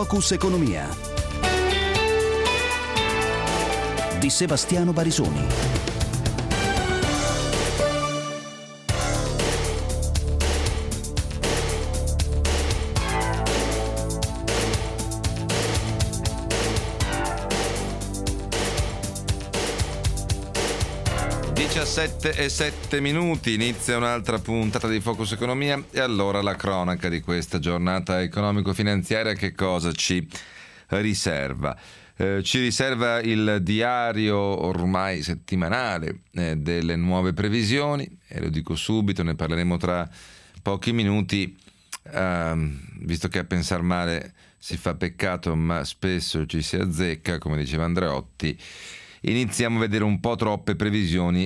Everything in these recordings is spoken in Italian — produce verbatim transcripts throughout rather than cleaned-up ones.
Focus Economia di Sebastiano Barisoni. diciassette e sette minuti, inizia un'altra puntata di Focus Economia e allora la cronaca di questa giornata economico-finanziaria che cosa ci riserva? Eh, ci riserva il diario ormai settimanale eh, delle nuove previsioni e lo dico subito, ne parleremo tra pochi minuti, eh, visto che a pensar male si fa peccato ma spesso ci si azzecca, come diceva Andreotti. Iniziamo a vedere un po' troppe previsioni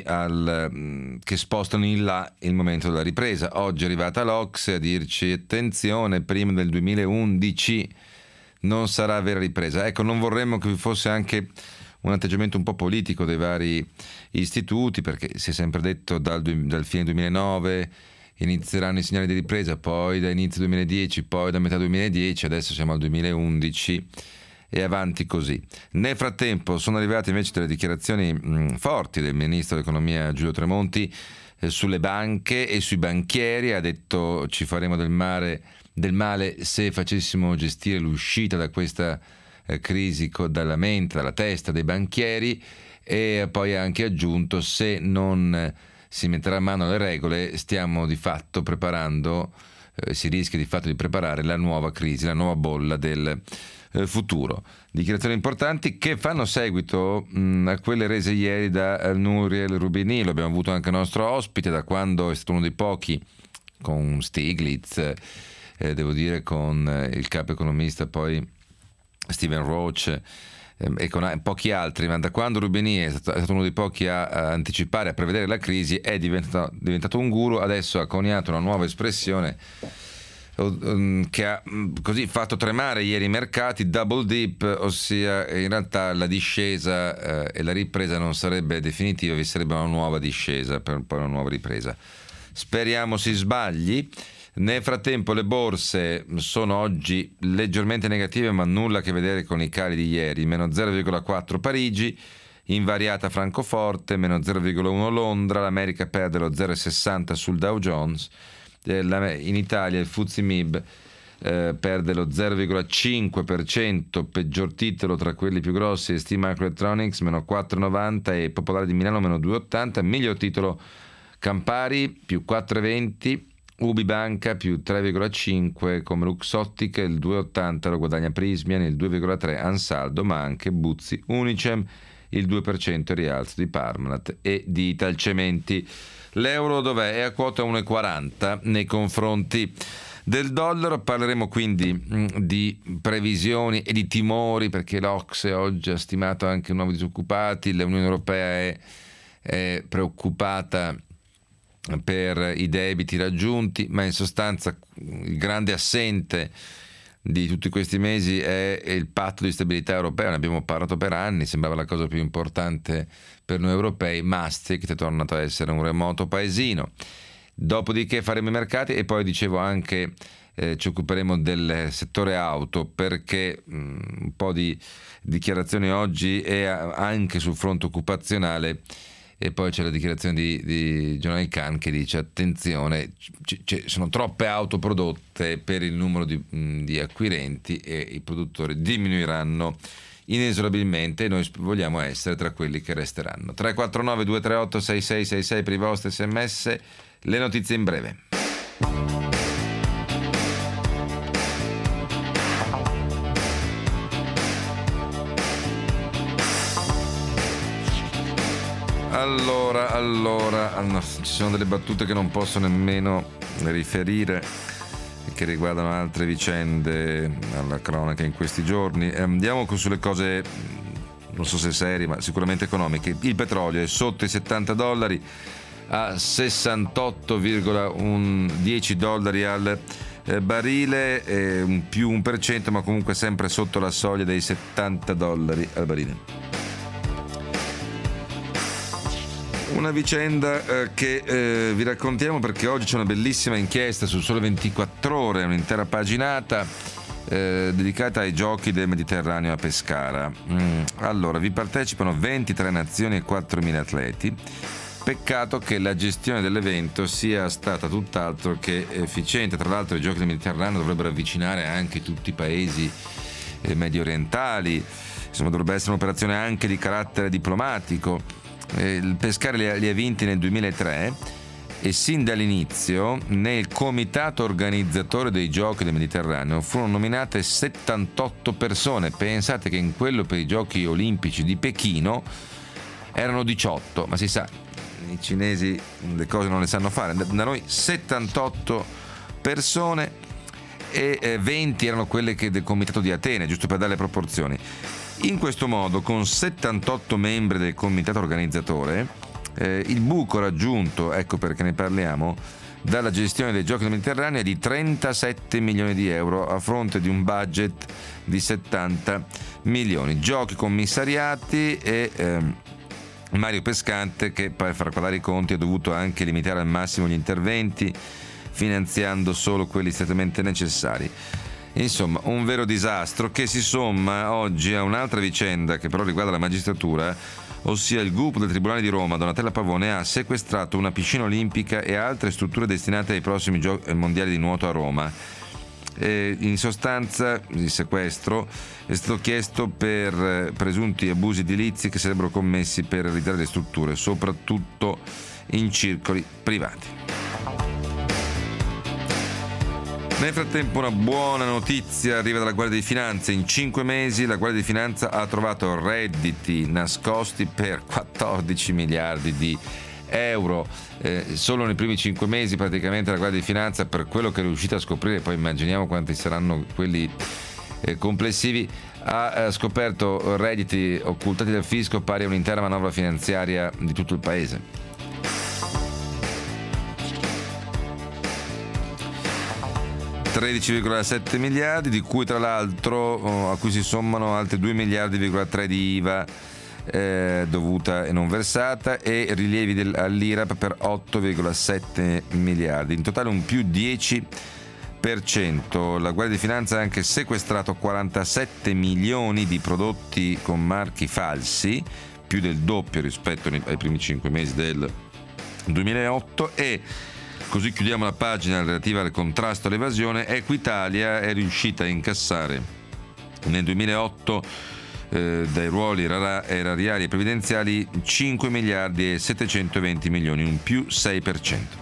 al, che spostano in là il momento della ripresa. Oggi è arrivata l'Ocse a dirci attenzione, prima del duemilaundici non sarà vera ripresa. Ecco, non vorremmo che vi fosse anche un atteggiamento un po' politico dei vari istituti, perché si è sempre detto dal, dal fine duemilanove inizieranno i segnali di ripresa, poi da inizio duemiladieci, poi da metà duemiladieci, adesso siamo al duemilaundici e avanti così. Nel frattempo sono arrivate invece delle dichiarazioni mh, forti del ministro dell'economia Giulio Tremonti eh, sulle banche e sui banchieri. Ha detto ci faremo del male, del male se facessimo gestire l'uscita da questa eh, crisi co- dalla mente, dalla testa dei banchieri, e poi ha anche aggiunto se non eh, si metterà a mano alle regole stiamo di fatto preparando, eh, si rischia di fatto di preparare la nuova crisi, la nuova bolla del futuro. Dichiarazioni importanti che fanno seguito mh, a quelle rese ieri da Nouriel Roubini. Lo abbiamo avuto anche il nostro ospite, da quando è stato uno dei pochi con Stiglitz, eh, devo dire con eh, il capo economista poi Steven Roach eh, e con a- pochi altri, ma da quando Roubini è stato, è stato uno dei pochi a, a anticipare, a prevedere la crisi, è diventato, diventato un guru. Adesso ha coniato una nuova espressione che ha così fatto tremare ieri i mercati, double dip, ossia in realtà la discesa eh, e la ripresa non sarebbe definitiva, vi sarebbe una nuova discesa per poi una nuova ripresa. Speriamo si sbagli. Nel frattempo le borse sono oggi leggermente negative, ma nulla a che vedere con i cali di ieri, meno zero virgola quattro Parigi, invariata Francoforte, meno zero virgola uno Londra, l'America perde lo zero virgola sessanta sul Dow Jones. In Italia il F T S E M I B eh, perde lo zero virgola cinque per cento, peggior titolo tra quelli più grossi è Steam Microelectronics meno quattro virgola novanta e Popolare di Milano meno due virgola ottanta, miglior titolo Campari più quattro virgola venti, Ubibanca più tre virgola cinque come Luxottica, il due virgola ottanta lo guadagna Prismian, il due virgola tre Ansaldo, ma anche Buzzi Unicem, il due per cento rialzo di Parmalat e di Italcementi. L'euro dov'è? È a quota uno virgola quaranta nei confronti del dollaro. Parleremo quindi mh, di previsioni e di timori, perché l'Ocse oggi ha stimato anche nuovi disoccupati, l'Unione Europea è, è preoccupata per i debiti raggiunti, ma in sostanza il grande assente di tutti questi mesi è il patto di stabilità europeo. Ne abbiamo parlato per anni, sembrava la cosa più importante per noi europei. Maastricht è tornato a essere un remoto paesino. Dopodiché faremo i mercati e poi dicevo anche eh, ci occuperemo del settore auto, perché mh, un po' di dichiarazioni oggi e anche sul fronte occupazionale. E poi c'è la dichiarazione di, di Jonathan Kahn che dice attenzione, c- c- sono troppe auto prodotte per il numero di, di acquirenti e i produttori diminuiranno inesorabilmente e noi vogliamo essere tra quelli che resteranno. Tre quattro nove due tre otto sei sei sei sei per i vostri sms, le notizie in breve. Allora, allora, no, ci sono delle battute che non posso nemmeno riferire, che riguardano altre vicende alla cronaca in questi giorni. Andiamo sulle cose, non so se serie, ma sicuramente economiche. Il petrolio è sotto i settanta dollari, a sessantotto virgola dieci dollari al barile, eh, un più un per cento, ma comunque sempre sotto la soglia dei settanta dollari al barile. Una vicenda eh, che eh, vi raccontiamo perché oggi c'è una bellissima inchiesta su Sole ventiquattro Ore, un'intera paginata, eh, dedicata ai giochi del Mediterraneo a Pescara. Mm. Allora, vi partecipano ventitré nazioni e quattromila atleti. Peccato che la gestione dell'evento sia stata tutt'altro che efficiente. Tra l'altro i giochi del Mediterraneo dovrebbero avvicinare anche tutti i paesi eh, medio orientali, insomma dovrebbe essere un'operazione anche di carattere diplomatico. Eh, il Pescara li ha, li ha vinti nel duemilatré e sin dall'inizio nel comitato organizzatore dei giochi del Mediterraneo furono nominate settantotto persone. Pensate che in quello per i giochi olimpici di Pechino erano diciotto, ma si sa, i cinesi le cose non le sanno fare. Da noi settantotto persone e venti erano quelle che del comitato di Atene, giusto per dare le proporzioni. In questo modo, con settantotto membri del comitato organizzatore, eh, il buco raggiunto, ecco perché ne parliamo, dalla gestione dei giochi del Mediterraneo è di trentasette milioni di euro a fronte di un budget di settanta milioni. Giochi commissariati e ehm, Mario Pescante, che per far quadrare i conti ha dovuto anche limitare al massimo gli interventi, finanziando solo quelli strettamente necessari. Insomma, un vero disastro che si somma oggi a un'altra vicenda che però riguarda la magistratura, ossia il G U P del Tribunale di Roma, Donatella Pavone, ha sequestrato una piscina olimpica e altre strutture destinate ai prossimi giochi mondiali di nuoto a Roma. E in sostanza il sequestro è stato chiesto per presunti abusi edilizi che sarebbero commessi per realizzare le strutture, soprattutto in circoli privati. Nel frattempo una buona notizia arriva dalla Guardia di Finanza. In cinque mesi la Guardia di Finanza ha trovato redditi nascosti per quattordici miliardi di euro. Eh, solo nei primi cinque mesi praticamente la Guardia di Finanza, per quello che è riuscita a scoprire, poi immaginiamo quanti saranno quelli eh, complessivi, ha eh, scoperto redditi occultati dal fisco pari a un'intera manovra finanziaria di tutto il paese. tredici virgola sette miliardi, di cui tra l'altro oh, a cui si sommano altri due miliardi virgola tre di I V A eh, dovuta e non versata, e rilievi del, all'I R A P per otto virgola sette miliardi, in totale un più dieci per cento. La Guardia di Finanza ha anche sequestrato quarantasette milioni di prodotti con marchi falsi, più del doppio rispetto ai primi cinque mesi del duemilaotto. E così chiudiamo la pagina relativa al contrasto all'evasione. Equitalia è riuscita a incassare nel duemilaotto eh, dai ruoli erariali e previdenziali cinque miliardi e settecentoventi milioni, un più sei per cento.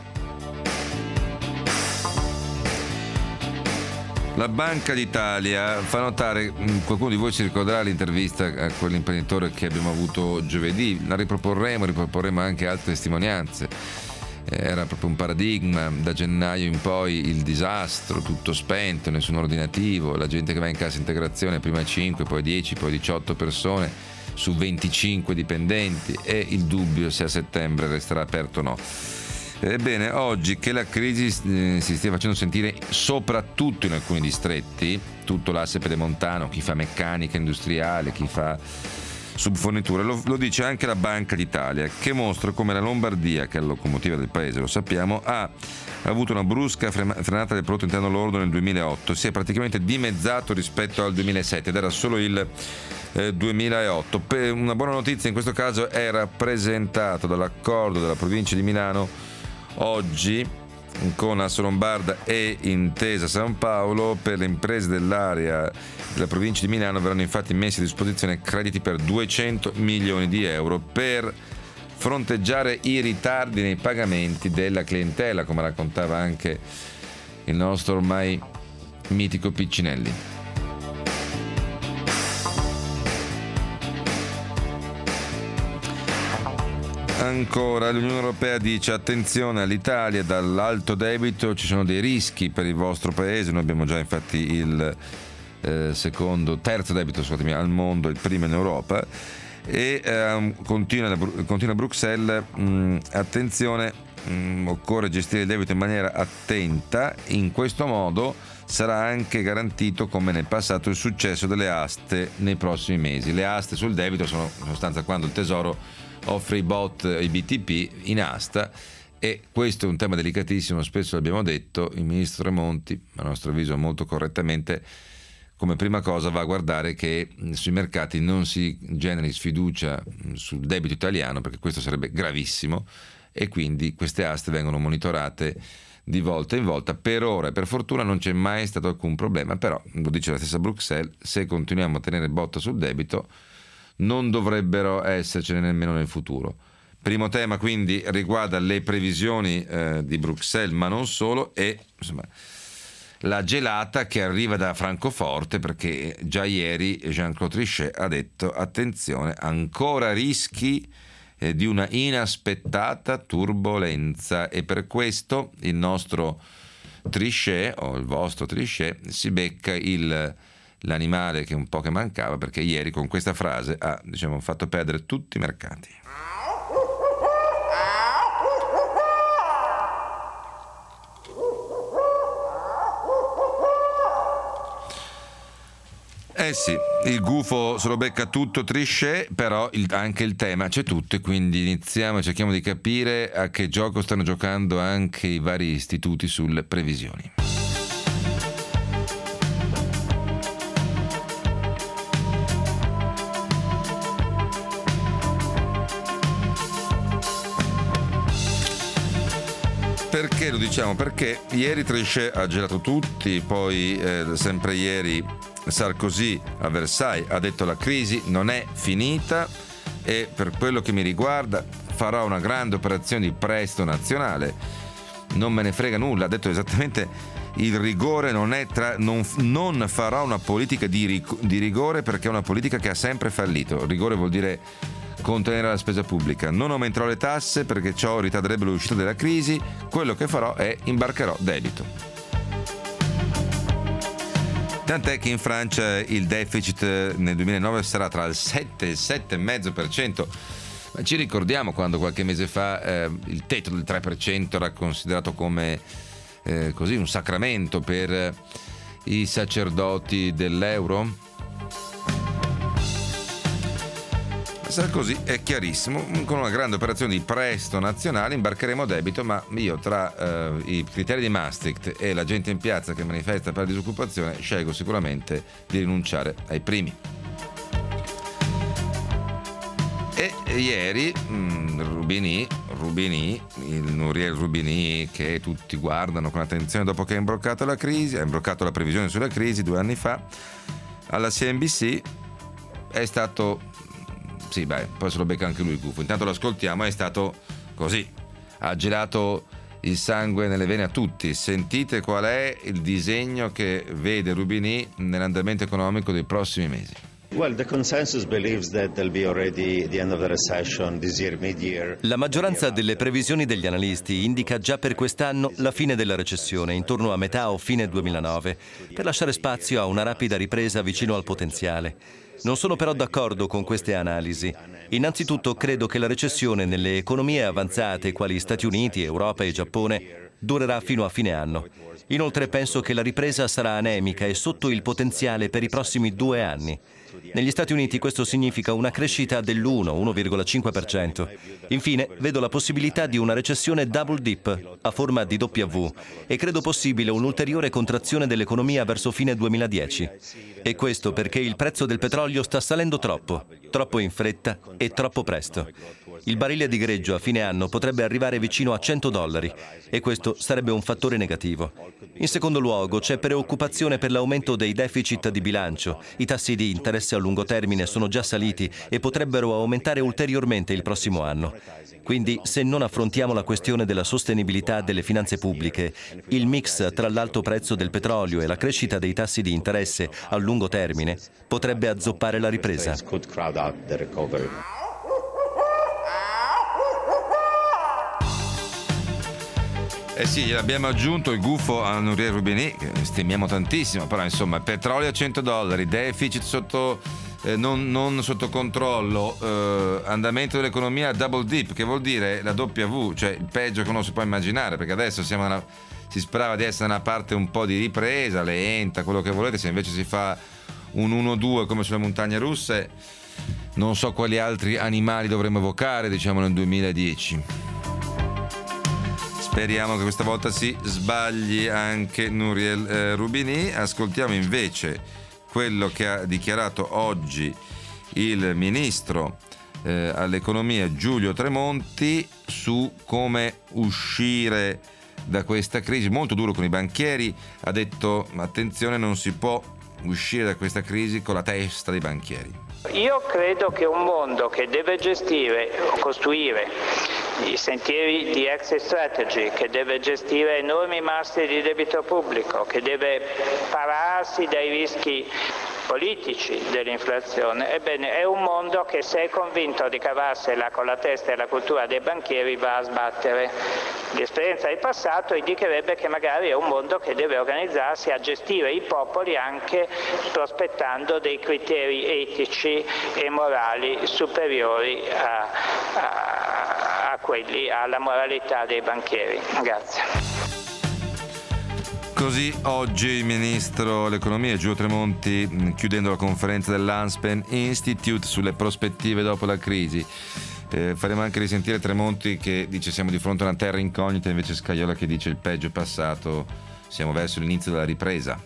La Banca d'Italia fa notare, qualcuno di voi si ricorderà l'intervista a quell'imprenditore che abbiamo avuto giovedì, la riproporremo, riproporremo anche altre testimonianze. Era proprio un paradigma, da gennaio in poi il disastro, tutto spento, nessun ordinativo, la gente che va in cassa integrazione, prima cinque, poi dieci, poi diciotto persone su venticinque dipendenti, e il dubbio se a settembre resterà aperto o no. Ebbene, oggi che la crisi eh, si stia facendo sentire soprattutto in alcuni distretti, tutto l'asse pedemontano, chi fa meccanica industriale, chi fa subforniture, lo, lo dice anche la Banca d'Italia, che mostra come la Lombardia, che è la locomotiva del paese, lo sappiamo, ha avuto una brusca frenata del prodotto interno lordo nel duemilaotto, si è praticamente dimezzato rispetto al duemilasette ed era solo il eh, duemilaotto. Per una buona notizia in questo caso è rappresentato dall'accordo della provincia di Milano oggi con Assolombarda e Intesa San Paolo. Per le imprese dell'area della provincia di Milano verranno infatti messi a disposizione crediti per duecento milioni di euro per fronteggiare i ritardi nei pagamenti della clientela, come raccontava anche il nostro ormai mitico Piccinelli. Ancora l'Unione Europea dice: attenzione all'Italia, dall'alto debito ci sono dei rischi per il vostro paese. Noi abbiamo già infatti il eh, secondo, terzo debito scusatemi, al mondo, il primo in Europa, e eh, continua, continua Bruxelles, mh, attenzione, mh, occorre gestire il debito in maniera attenta, in questo modo sarà anche garantito, come nel passato, il successo delle aste nei prossimi mesi. Le aste sul debito sono in sostanza quando il Tesoro offre i bot, i B T P in asta, e questo è un tema delicatissimo, spesso l'abbiamo detto. Il ministro Tremonti, a nostro avviso molto correttamente, come prima cosa va a guardare che sui mercati non si generi sfiducia sul debito italiano, perché questo sarebbe gravissimo, e quindi queste aste vengono monitorate di volta in volta. Per ora e per fortuna non c'è mai stato alcun problema, però lo dice la stessa Bruxelles, se continuiamo a tenere botta sul debito non dovrebbero essercene nemmeno nel futuro. Primo tema quindi riguarda le previsioni eh, di Bruxelles, ma non solo, e insomma la gelata che arriva da Francoforte, perché già ieri Jean-Claude Trichet ha detto attenzione, ancora rischi eh, di una inaspettata turbolenza, e per questo il nostro Trichet, o il vostro Trichet, si becca il, l'animale che un po' che mancava, perché ieri con questa frase ha, diciamo, fatto perdere tutti i mercati. Eh sì, il gufo se lo becca tutto Trichet, però il, anche il tema c'è tutto, e quindi iniziamo e cerchiamo di capire a che gioco stanno giocando anche i vari istituti sulle previsioni. Perché lo diciamo? Perché ieri Trichet ha gelato tutti, poi eh, sempre ieri Sarkozy a Versailles ha detto la crisi non è finita, e per quello che mi riguarda farò una grande operazione di prestito nazionale, non me ne frega nulla, ha detto esattamente il rigore non è tra, non, non farò una politica di, di rigore, perché è una politica che ha sempre fallito. Il rigore vuol dire contenere la spesa pubblica, non aumenterò le tasse perché ciò ritarderebbe l'uscita della crisi, quello che farò è imbarcherò debito. Tant'è che in Francia il deficit nel duemilanove sarà tra il sette e il sette virgola cinque per cento. Ma ci ricordiamo quando qualche mese fa eh, il tetto del tre per cento era considerato come eh, così un sacramento per eh, i sacerdoti dell'euro? Sarkozy è chiarissimo, con una grande operazione di prestito nazionale imbarcheremo debito, ma io tra eh, i criteri di Maastricht e la gente in piazza che manifesta per la disoccupazione scelgo sicuramente di rinunciare ai primi. E ieri mh, Rubini, Rubini, il Nouriel Rubini, che tutti guardano con attenzione dopo che ha imbroccato la crisi, ha imbroccato la previsione sulla crisi due anni fa, alla C N B C è stato... Sì, beh, poi se lo becca anche lui il gufo. Intanto lo ascoltiamo, è stato così. Ha gelato il sangue nelle vene a tutti. Sentite qual è il disegno che vede Rubini nell'andamento economico dei prossimi mesi. Well, the consensus believes that there'll be already the end of the recession this year, mid-year. La maggioranza delle previsioni degli analisti indica già per quest'anno la fine della recessione, intorno a metà o fine duemilanove, per lasciare spazio a una rapida ripresa vicino al potenziale. Non sono però d'accordo con queste analisi. Innanzitutto credo che la recessione nelle economie avanzate quali Stati Uniti, Europa e Giappone durerà fino a fine anno. Inoltre penso che la ripresa sarà anemica e sotto il potenziale per i prossimi due anni. Negli Stati Uniti questo significa una crescita dell'uno uno virgola cinque per cento. Infine, vedo la possibilità di una recessione double dip a forma di W e credo possibile un'ulteriore contrazione dell'economia verso fine duemiladieci. E questo perché il prezzo del petrolio sta salendo troppo, troppo in fretta e troppo presto. Il barile di greggio a fine anno potrebbe arrivare vicino a cento dollari e questo sarebbe un fattore negativo. In secondo luogo, c'è preoccupazione per l'aumento dei deficit di bilancio. I tassi di interesse a lungo termine sono già saliti e potrebbero aumentare ulteriormente il prossimo anno. Quindi, se non affrontiamo la questione della sostenibilità delle finanze pubbliche, il mix tra l'alto prezzo del petrolio e la crescita dei tassi di interesse a lungo termine potrebbe azzoppare la ripresa. Eh sì, abbiamo aggiunto il gufo a Nouriel Rubini, che stimiamo tantissimo, però insomma petrolio a cento dollari, deficit sotto, eh, non, non sotto controllo, eh, andamento dell'economia double dip, che vuol dire la W, cioè il peggio che uno si può immaginare, perché adesso siamo una, si sperava di essere una parte un po' di ripresa, lenta, quello che volete, se invece si fa un uno due come sulle montagne russe, non so quali altri animali dovremmo evocare, diciamo nel duemiladieci. Speriamo che questa volta si sbagli anche Nouriel eh, Rubini. Ascoltiamo invece quello che ha dichiarato oggi il ministro eh, all'economia Giulio Tremonti su come uscire da questa crisi. Molto duro con i banchieri, ha detto attenzione, non si può uscire da questa crisi con la testa dei banchieri. Io credo che un mondo che deve gestire o costruire i sentieri di exit strategy, che deve gestire enormi masse di debito pubblico, che deve pararsi dai rischi politici dell'inflazione, ebbene è un mondo che, se è convinto di cavarsela con la testa e la cultura dei banchieri, va a sbattere. L'esperienza del passato indicherebbe che magari è un mondo che deve organizzarsi a gestire i popoli anche prospettando dei criteri etici e morali superiori a, a, a quelli, alla moralità dei banchieri. Grazie. Così oggi il ministro dell'economia Giulio Tremonti, chiudendo la conferenza dell'Anspen Institute sulle prospettive dopo la crisi. Eh, faremo anche risentire Tremonti che dice siamo di fronte a una terra incognita, invece Scajola che dice il peggio è passato, siamo verso l'inizio della ripresa.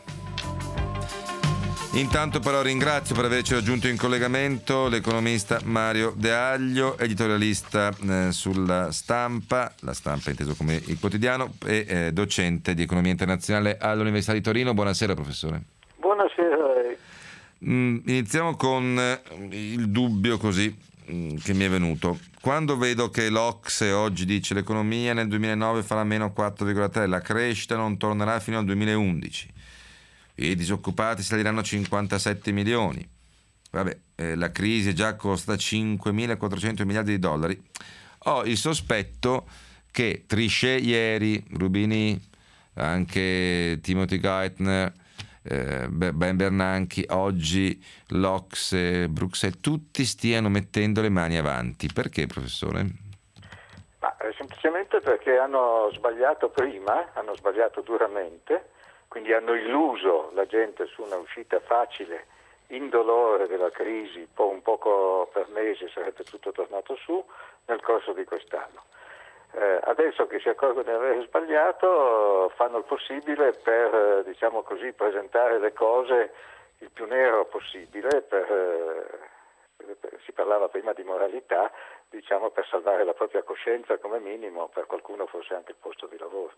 Intanto però ringrazio per averci raggiunto in collegamento l'economista Mario De Aglio, editorialista eh, sulla Stampa, la Stampa inteso come il quotidiano, e eh, docente di economia internazionale all'Università di Torino. Buonasera professore. Buonasera a lei. Mm, iniziamo con eh, il dubbio così mm, che mi è venuto. Quando vedo che l'Ocse oggi dice l'economia nel duemilanove farà meno quattro virgola tre, la crescita non tornerà fino al duemilaundici, i disoccupati saliranno a cinquantasette milioni, vabbè, eh, la crisi già costa cinquemilaquattrocento miliardi di dollari, ho il sospetto che Trichet ieri, Rubini, anche Timothy Geithner, eh, Ben Bernanke, oggi l'Ocse, Bruxelles, tutti stiano mettendo le mani avanti. Perché, professore? Ma, eh, semplicemente perché hanno sbagliato prima, hanno sbagliato duramente, quindi hanno illuso la gente su una uscita facile, indolore della crisi, poi un poco per mesi sarebbe tutto tornato su nel corso di quest'anno. Eh, adesso che si accorgono di aver sbagliato, fanno il possibile per, eh, diciamo così, presentare le cose il più nero possibile, per, eh, per, si parlava prima di moralità, diciamo per salvare la propria coscienza come minimo, per qualcuno forse anche il posto di lavoro.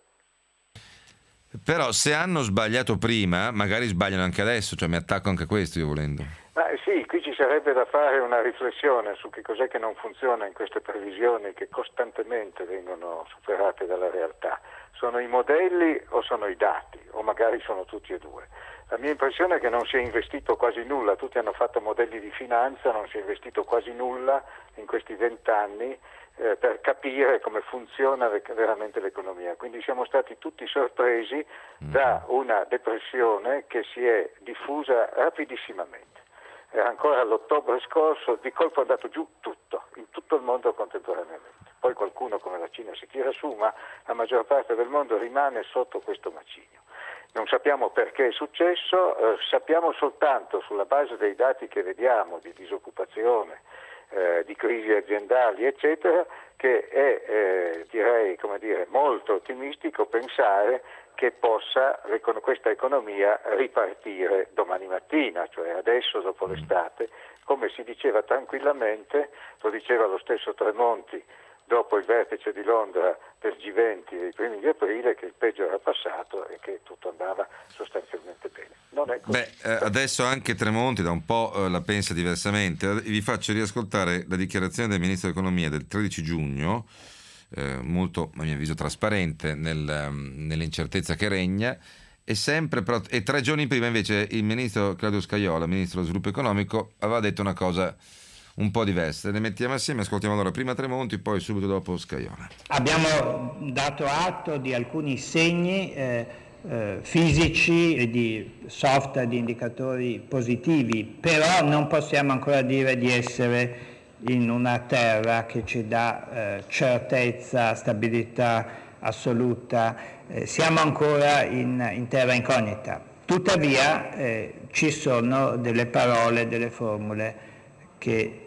Però se hanno sbagliato prima, magari sbagliano anche adesso, cioè mi attacco anche a questo io volendo. Ma sì, qui ci sarebbe da fare una riflessione su che cos'è che non funziona in queste previsioni che costantemente vengono superate dalla realtà. Sono i modelli o sono i dati, o magari sono tutti e due. La mia impressione è che non si è investito quasi nulla, tutti hanno fatto modelli di finanza, non si è investito quasi nulla in questi vent'anni eh, per capire come funziona veramente l'economia. Quindi siamo stati tutti sorpresi da una depressione che si è diffusa rapidissimamente. Era ancora l'ottobre scorso, di colpo è andato giù tutto, in tutto il mondo contemporaneamente. Poi qualcuno come la Cina si tira su, ma la maggior parte del mondo rimane sotto questo macigno. Non sappiamo perché è successo, eh, sappiamo soltanto sulla base dei dati che vediamo di disoccupazione, eh, di crisi aziendali, eccetera, che è, eh, direi, come dire, molto ottimistico pensare che possa questa economia ripartire domani mattina, cioè adesso dopo l'estate, come si diceva tranquillamente, lo diceva lo stesso Tremonti dopo il vertice di Londra del G venti dei primi di aprile, che il peggio era passato e che tutto andava sostanzialmente bene. Non è così. Beh, eh, adesso anche Tremonti da un po' eh, la pensa diversamente. Vi faccio riascoltare la dichiarazione del Ministro dell'Economia del tredici giugno, eh, molto a mio avviso trasparente nel, um, nell'incertezza che regna, e sempre però, e tre giorni prima invece il Ministro Claudio Scajola, Ministro dello Sviluppo Economico, aveva detto una cosa un po' diverse. Le mettiamo assieme, ascoltiamo allora prima Tremonti, poi subito dopo Scajola. Abbiamo dato atto di alcuni segni eh, eh, fisici e di soft, di indicatori positivi, però non possiamo ancora dire di essere in una terra che ci dà eh, certezza, stabilità assoluta, eh, siamo ancora in, in terra incognita. Tuttavia eh, ci sono delle parole, delle formule che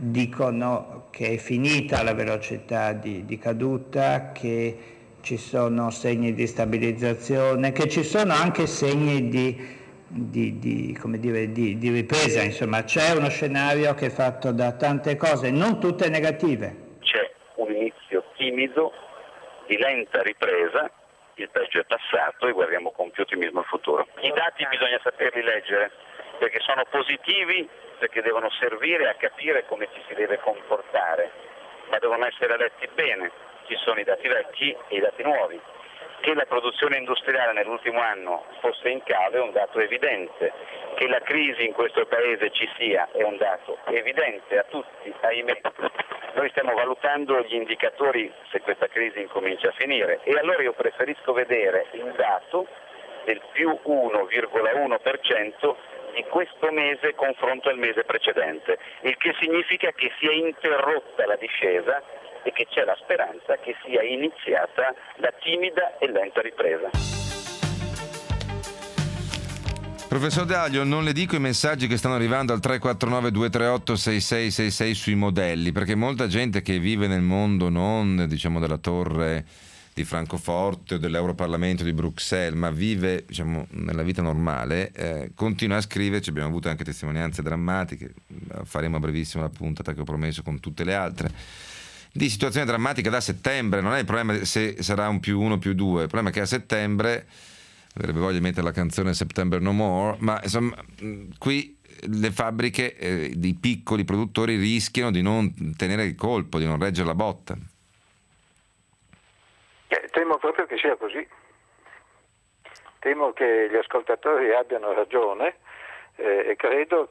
dicono che è finita la velocità di, di caduta, che ci sono segni di stabilizzazione, che ci sono anche segni di di, di, come dire, di, di ripresa, insomma c'è uno scenario che è fatto da tante cose, non tutte negative. C'è un inizio timido di lenta ripresa, il peggio è passato e guardiamo con più ottimismo al futuro. I dati bisogna saperli leggere perché sono positivi, perché devono servire a capire come ci si deve comportare, ma devono essere letti bene. Ci sono i dati vecchi e i dati nuovi. Che la produzione industriale nell'ultimo anno fosse in calo è un dato evidente, che la crisi in questo paese ci sia è un dato evidente a tutti, ahimè. Noi stiamo valutando gli indicatori se questa crisi incomincia a finire e allora io preferisco vedere il dato del più uno virgola uno per cento di questo mese confronto al mese precedente, il che significa che si è interrotta la discesa e che c'è la speranza che sia iniziata la timida e lenta ripresa. Professor Daglio, non le dico i messaggi che stanno arrivando al tre quattro nove due tre otto sei sei sei sei sui modelli, perché molta gente che vive nel mondo non, diciamo, della torre di Francoforte o dell'Europarlamento di Bruxelles, ma vive, diciamo, nella vita normale, eh, continua a scriverci. Abbiamo avuto anche testimonianze drammatiche, faremo a brevissimo la puntata che ho promesso con tutte le altre, di situazioni drammatiche da settembre. Non è il problema se sarà un più uno più due, il problema è che a settembre avrebbe voglia di mettere la canzone September No More, ma insomma qui le fabbriche eh, di piccoli produttori rischiano di non tenere il colpo, di non reggere la botta. Eh, temo proprio che sia così. Temo che gli ascoltatori abbiano ragione eh, e credo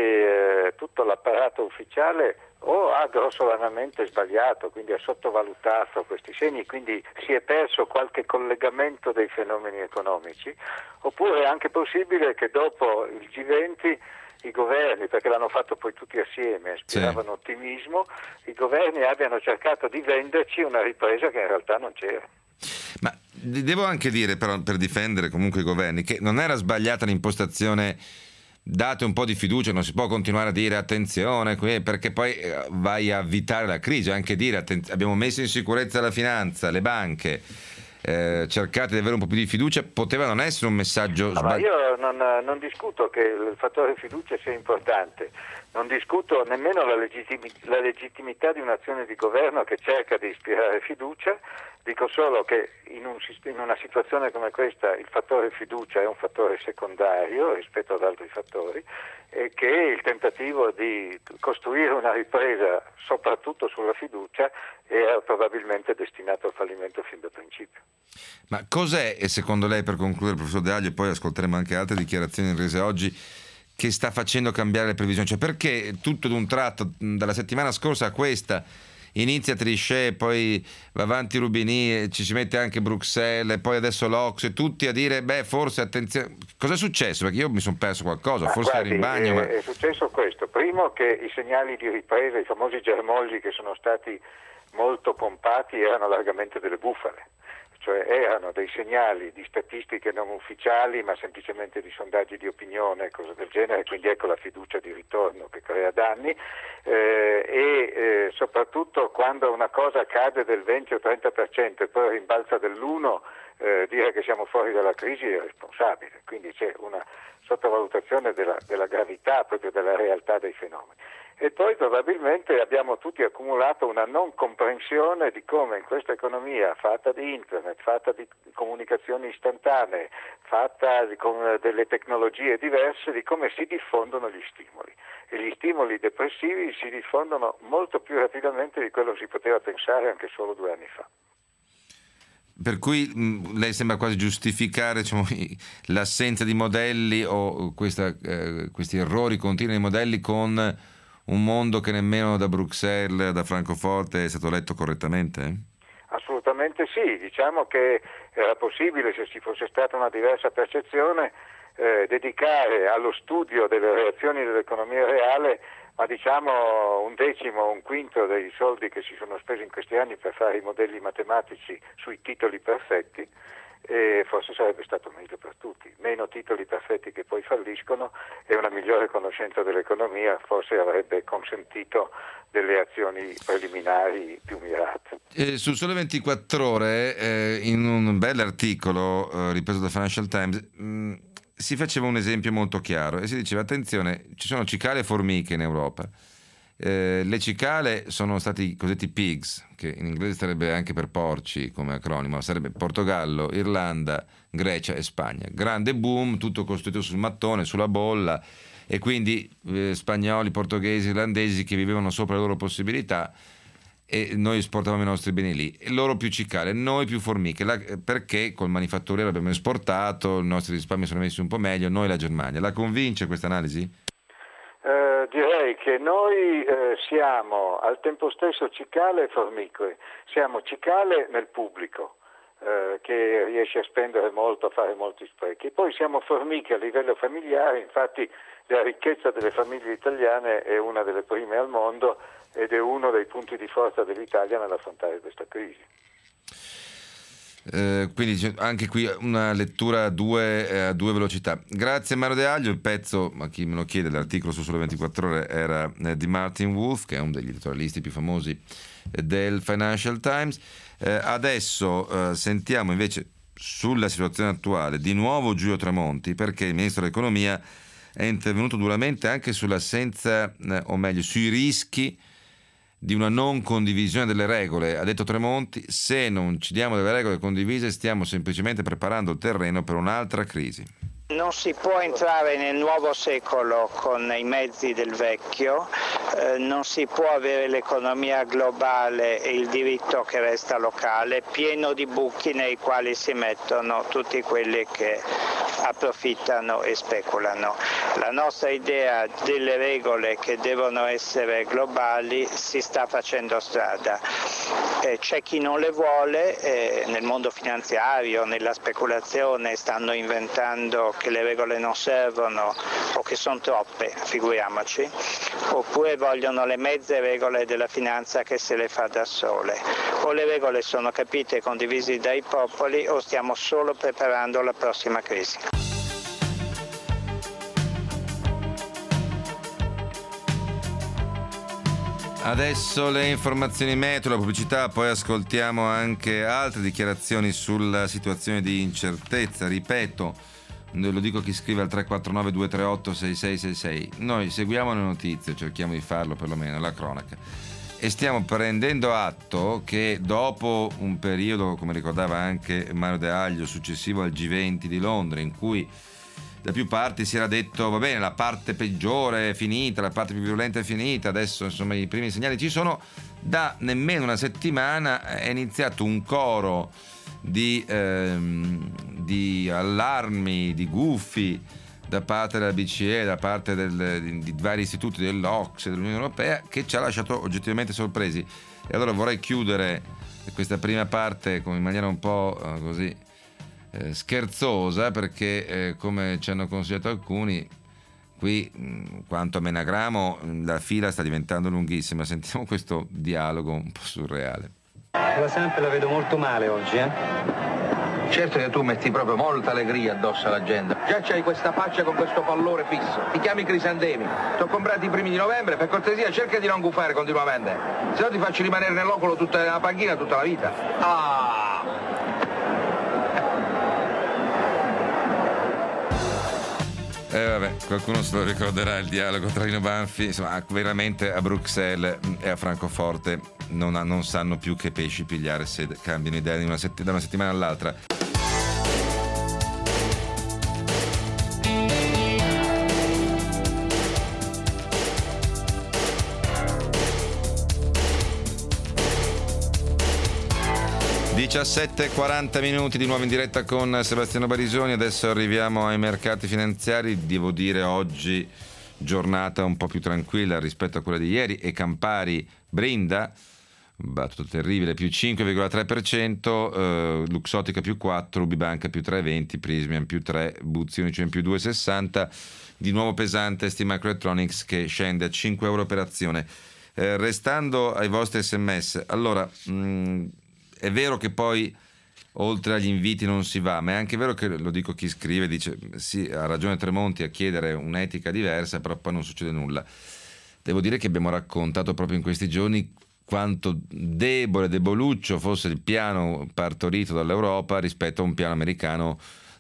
che eh, tutto l'apparato ufficiale o ha grossolanamente sbagliato, quindi ha sottovalutato questi segni, quindi si è perso qualche collegamento dei fenomeni economici, oppure è anche possibile che dopo il G venti i governi, perché l'hanno fatto poi tutti assieme, ispiravano sì. ottimismo, i governi abbiano cercato di venderci una ripresa che in realtà non c'era. Ma devo anche dire, però, per difendere comunque i governi, che non era sbagliata l'impostazione date un po' di fiducia, non si può continuare a dire attenzione qui, perché poi vai a avvitare la crisi, anche dire attenz- abbiamo messo in sicurezza la finanza, le banche, eh, cercate di avere un po' più di fiducia, poteva non essere un messaggio sbagliato. Io non, non discuto che il fattore fiducia sia importante, non discuto nemmeno la, legittimi- la legittimità di un'azione di governo che cerca di ispirare fiducia. Dico solo che in, un, in una situazione come questa il fattore fiducia è un fattore secondario rispetto ad altri fattori e che il tentativo di costruire una ripresa soprattutto sulla fiducia era probabilmente destinato al fallimento fin da principio. Ma cos'è, e secondo lei, per concludere, professor Daglio, e poi ascolteremo anche altre dichiarazioni rese oggi, che sta facendo cambiare le previsioni? Cioè perché tutto d'un tratto, dalla settimana scorsa a questa, inizia Trichet, poi va avanti Rubini, ci si mette anche Bruxelles, poi adesso l'Ocse, tutti a dire beh forse attenzione, cosa è successo? Perché io mi sono perso qualcosa, ah, forse guardi, ero in bagno. È, ma... è successo questo, primo che i segnali di ripresa, i famosi germogli che sono stati molto pompati, erano largamente delle bufale. Cioè erano dei segnali di statistiche non ufficiali ma semplicemente di sondaggi di opinione e cose del genere, quindi ecco la fiducia di ritorno che crea danni eh, e eh, soprattutto quando una cosa cade del venti o trenta per cento e poi rimbalza dell'uno, eh, dire che siamo fuori dalla crisi è irresponsabile, quindi c'è una sottovalutazione della, della gravità proprio della realtà dei fenomeni. E poi probabilmente abbiamo tutti accumulato una non comprensione di come in questa economia fatta di internet, fatta di comunicazioni istantanee, fatta di, con delle tecnologie diverse, di come si diffondono gli stimoli. E gli stimoli depressivi si diffondono molto più rapidamente di quello che si poteva pensare anche solo due anni fa. Per cui mh, lei sembra quasi giustificare, diciamo, l'assenza di modelli o questa, eh, questi errori continui nei modelli con un mondo che nemmeno da Bruxelles, da Francoforte è stato letto correttamente? Assolutamente sì, diciamo che era possibile, se ci fosse stata una diversa percezione, eh, dedicare allo studio delle reazioni dell'economia reale, ma diciamo un decimo, un quinto dei soldi che si sono spesi in questi anni per fare i modelli matematici sui titoli perfetti, e forse sarebbe stato meglio per tutti. Meno titoli perfetti che poi falliscono e una migliore conoscenza dell'economia forse avrebbe consentito delle azioni preliminari più mirate. Eh, sul Sole ventiquattro Ore, eh, in un bell'articolo eh, ripreso da Financial Times, mh, si faceva un esempio molto chiaro e si diceva: attenzione, ci sono cicale e formiche in Europa. Eh, le cicale sono stati i cosiddetti pigs, che in inglese sarebbe anche per porci come acronimo, sarebbe Portogallo, Irlanda, Grecia e Spagna. Grande boom, tutto costruito sul mattone, sulla bolla, e quindi eh, spagnoli, portoghesi, irlandesi che vivevano sopra le loro possibilità, e noi esportavamo i nostri beni lì, e loro più cicale, noi più formiche, la, perché col manifatturiero abbiamo esportato, i nostri risparmi sono messi un po' meglio, noi la Germania. La convince questa analisi? Eh, direi che noi eh, siamo al tempo stesso cicale e formiche, siamo cicale nel pubblico eh, che riesce a spendere molto, a fare molti sprechi, poi siamo formiche a livello familiare, infatti la ricchezza delle famiglie italiane è una delle prime al mondo ed è uno dei punti di forza dell'Italia nell'affrontare questa crisi. Eh, quindi anche qui una lettura a due, eh, a due velocità. Grazie Mario De Aglio. Il pezzo, ma chi me lo chiede, l'articolo su Sole ventiquattro Ore era eh, di Martin Wolf, che è uno degli editorialisti più famosi eh, del Financial Times. Eh, adesso eh, sentiamo invece sulla situazione attuale di nuovo Giulio Tremonti, perché il ministro dell'economia è intervenuto duramente anche sull'assenza, eh, o meglio sui rischi di una non condivisione delle regole. Ha detto Tremonti: se non ci diamo delle regole condivise stiamo semplicemente preparando il terreno per un'altra crisi. Non si può entrare nel nuovo secolo con i mezzi del vecchio, eh, non si può avere l'economia globale e il diritto che resta locale pieno di buchi nei quali si mettono tutti quelli che approfittano e speculano. La nostra idea delle regole che devono essere globali si sta facendo strada. Eh, c'è chi non le vuole, eh, nel mondo finanziario, nella speculazione stanno inventando che le regole non servono o che sono troppe, figuriamoci, oppure vogliono le mezze regole della finanza che se le fa da sole. O le regole sono capite e condivise dai popoli o stiamo solo preparando la prossima crisi. Adesso le informazioni meteo, la pubblicità, poi ascoltiamo anche altre dichiarazioni sulla situazione di incertezza. Ripeto, lo dico a chi scrive al tre quattro nove due tre otto sei sei sei sei, noi seguiamo le notizie, cerchiamo di farlo perlomeno, la cronaca, e stiamo prendendo atto che dopo un periodo, come ricordava anche Mario De Aglio, successivo al G venti di Londra, in cui da più parti si era detto va bene, la parte peggiore è finita, la parte più violenta è finita, adesso insomma i primi segnali ci sono, da nemmeno una settimana è iniziato un coro di, ehm, di allarmi, di gufi da parte della B C E, da parte del, di, di vari istituti dell'O C S E, dell'Unione Europea, che ci ha lasciato oggettivamente sorpresi. E allora vorrei chiudere questa prima parte in maniera un po' eh, così eh, scherzosa, perché eh, come ci hanno consigliato alcuni, qui mh, quanto a Menagramo la fila sta diventando lunghissima. Sentiamo questo dialogo un po' surreale. La Samp la vedo molto male oggi, eh? Certo che tu metti proprio molta allegria addosso alla gente. Già c'hai questa faccia con questo pallore fisso. Ti chiami Crisantemi. Ti ho comprati i primi di novembre, per cortesia cerca di non gufare continuamente. Se no ti faccio rimanere nell'ocolo tutta la panchina tutta la vita. Ah! Eh vabbè, qualcuno se lo ricorderà il dialogo tra Rino Banfi, insomma, veramente a Bruxelles e a Francoforte non, ha, non sanno più che pesci pigliare se cambiano idea di una sett- da una settimana all'altra. diciassette e quaranta minuti di nuovo in diretta con Sebastiano Barisoni. Adesso arriviamo ai mercati finanziari. Devo dire oggi giornata un po' più tranquilla rispetto a quella di ieri, e Campari brinda, battuto terribile, più cinque virgola tre per cento, eh, Luxottica più quattro, Ubibanca più tre virgola venti, Prismian più tre, Buzzi Unicem più due virgola sessanta. Di nuovo pesante ST Microelectronics, che scende a cinque euro per azione. Eh, restando ai vostri sms, allora mh, è vero che poi oltre agli inviti non si va, ma è anche vero che, lo dico chi scrive, dice sì, ha ragione Tremonti a chiedere un'etica diversa, però poi non succede nulla. Devo dire che abbiamo raccontato proprio in questi giorni quanto debole, deboluccio fosse il piano partorito dall'Europa rispetto a un piano americano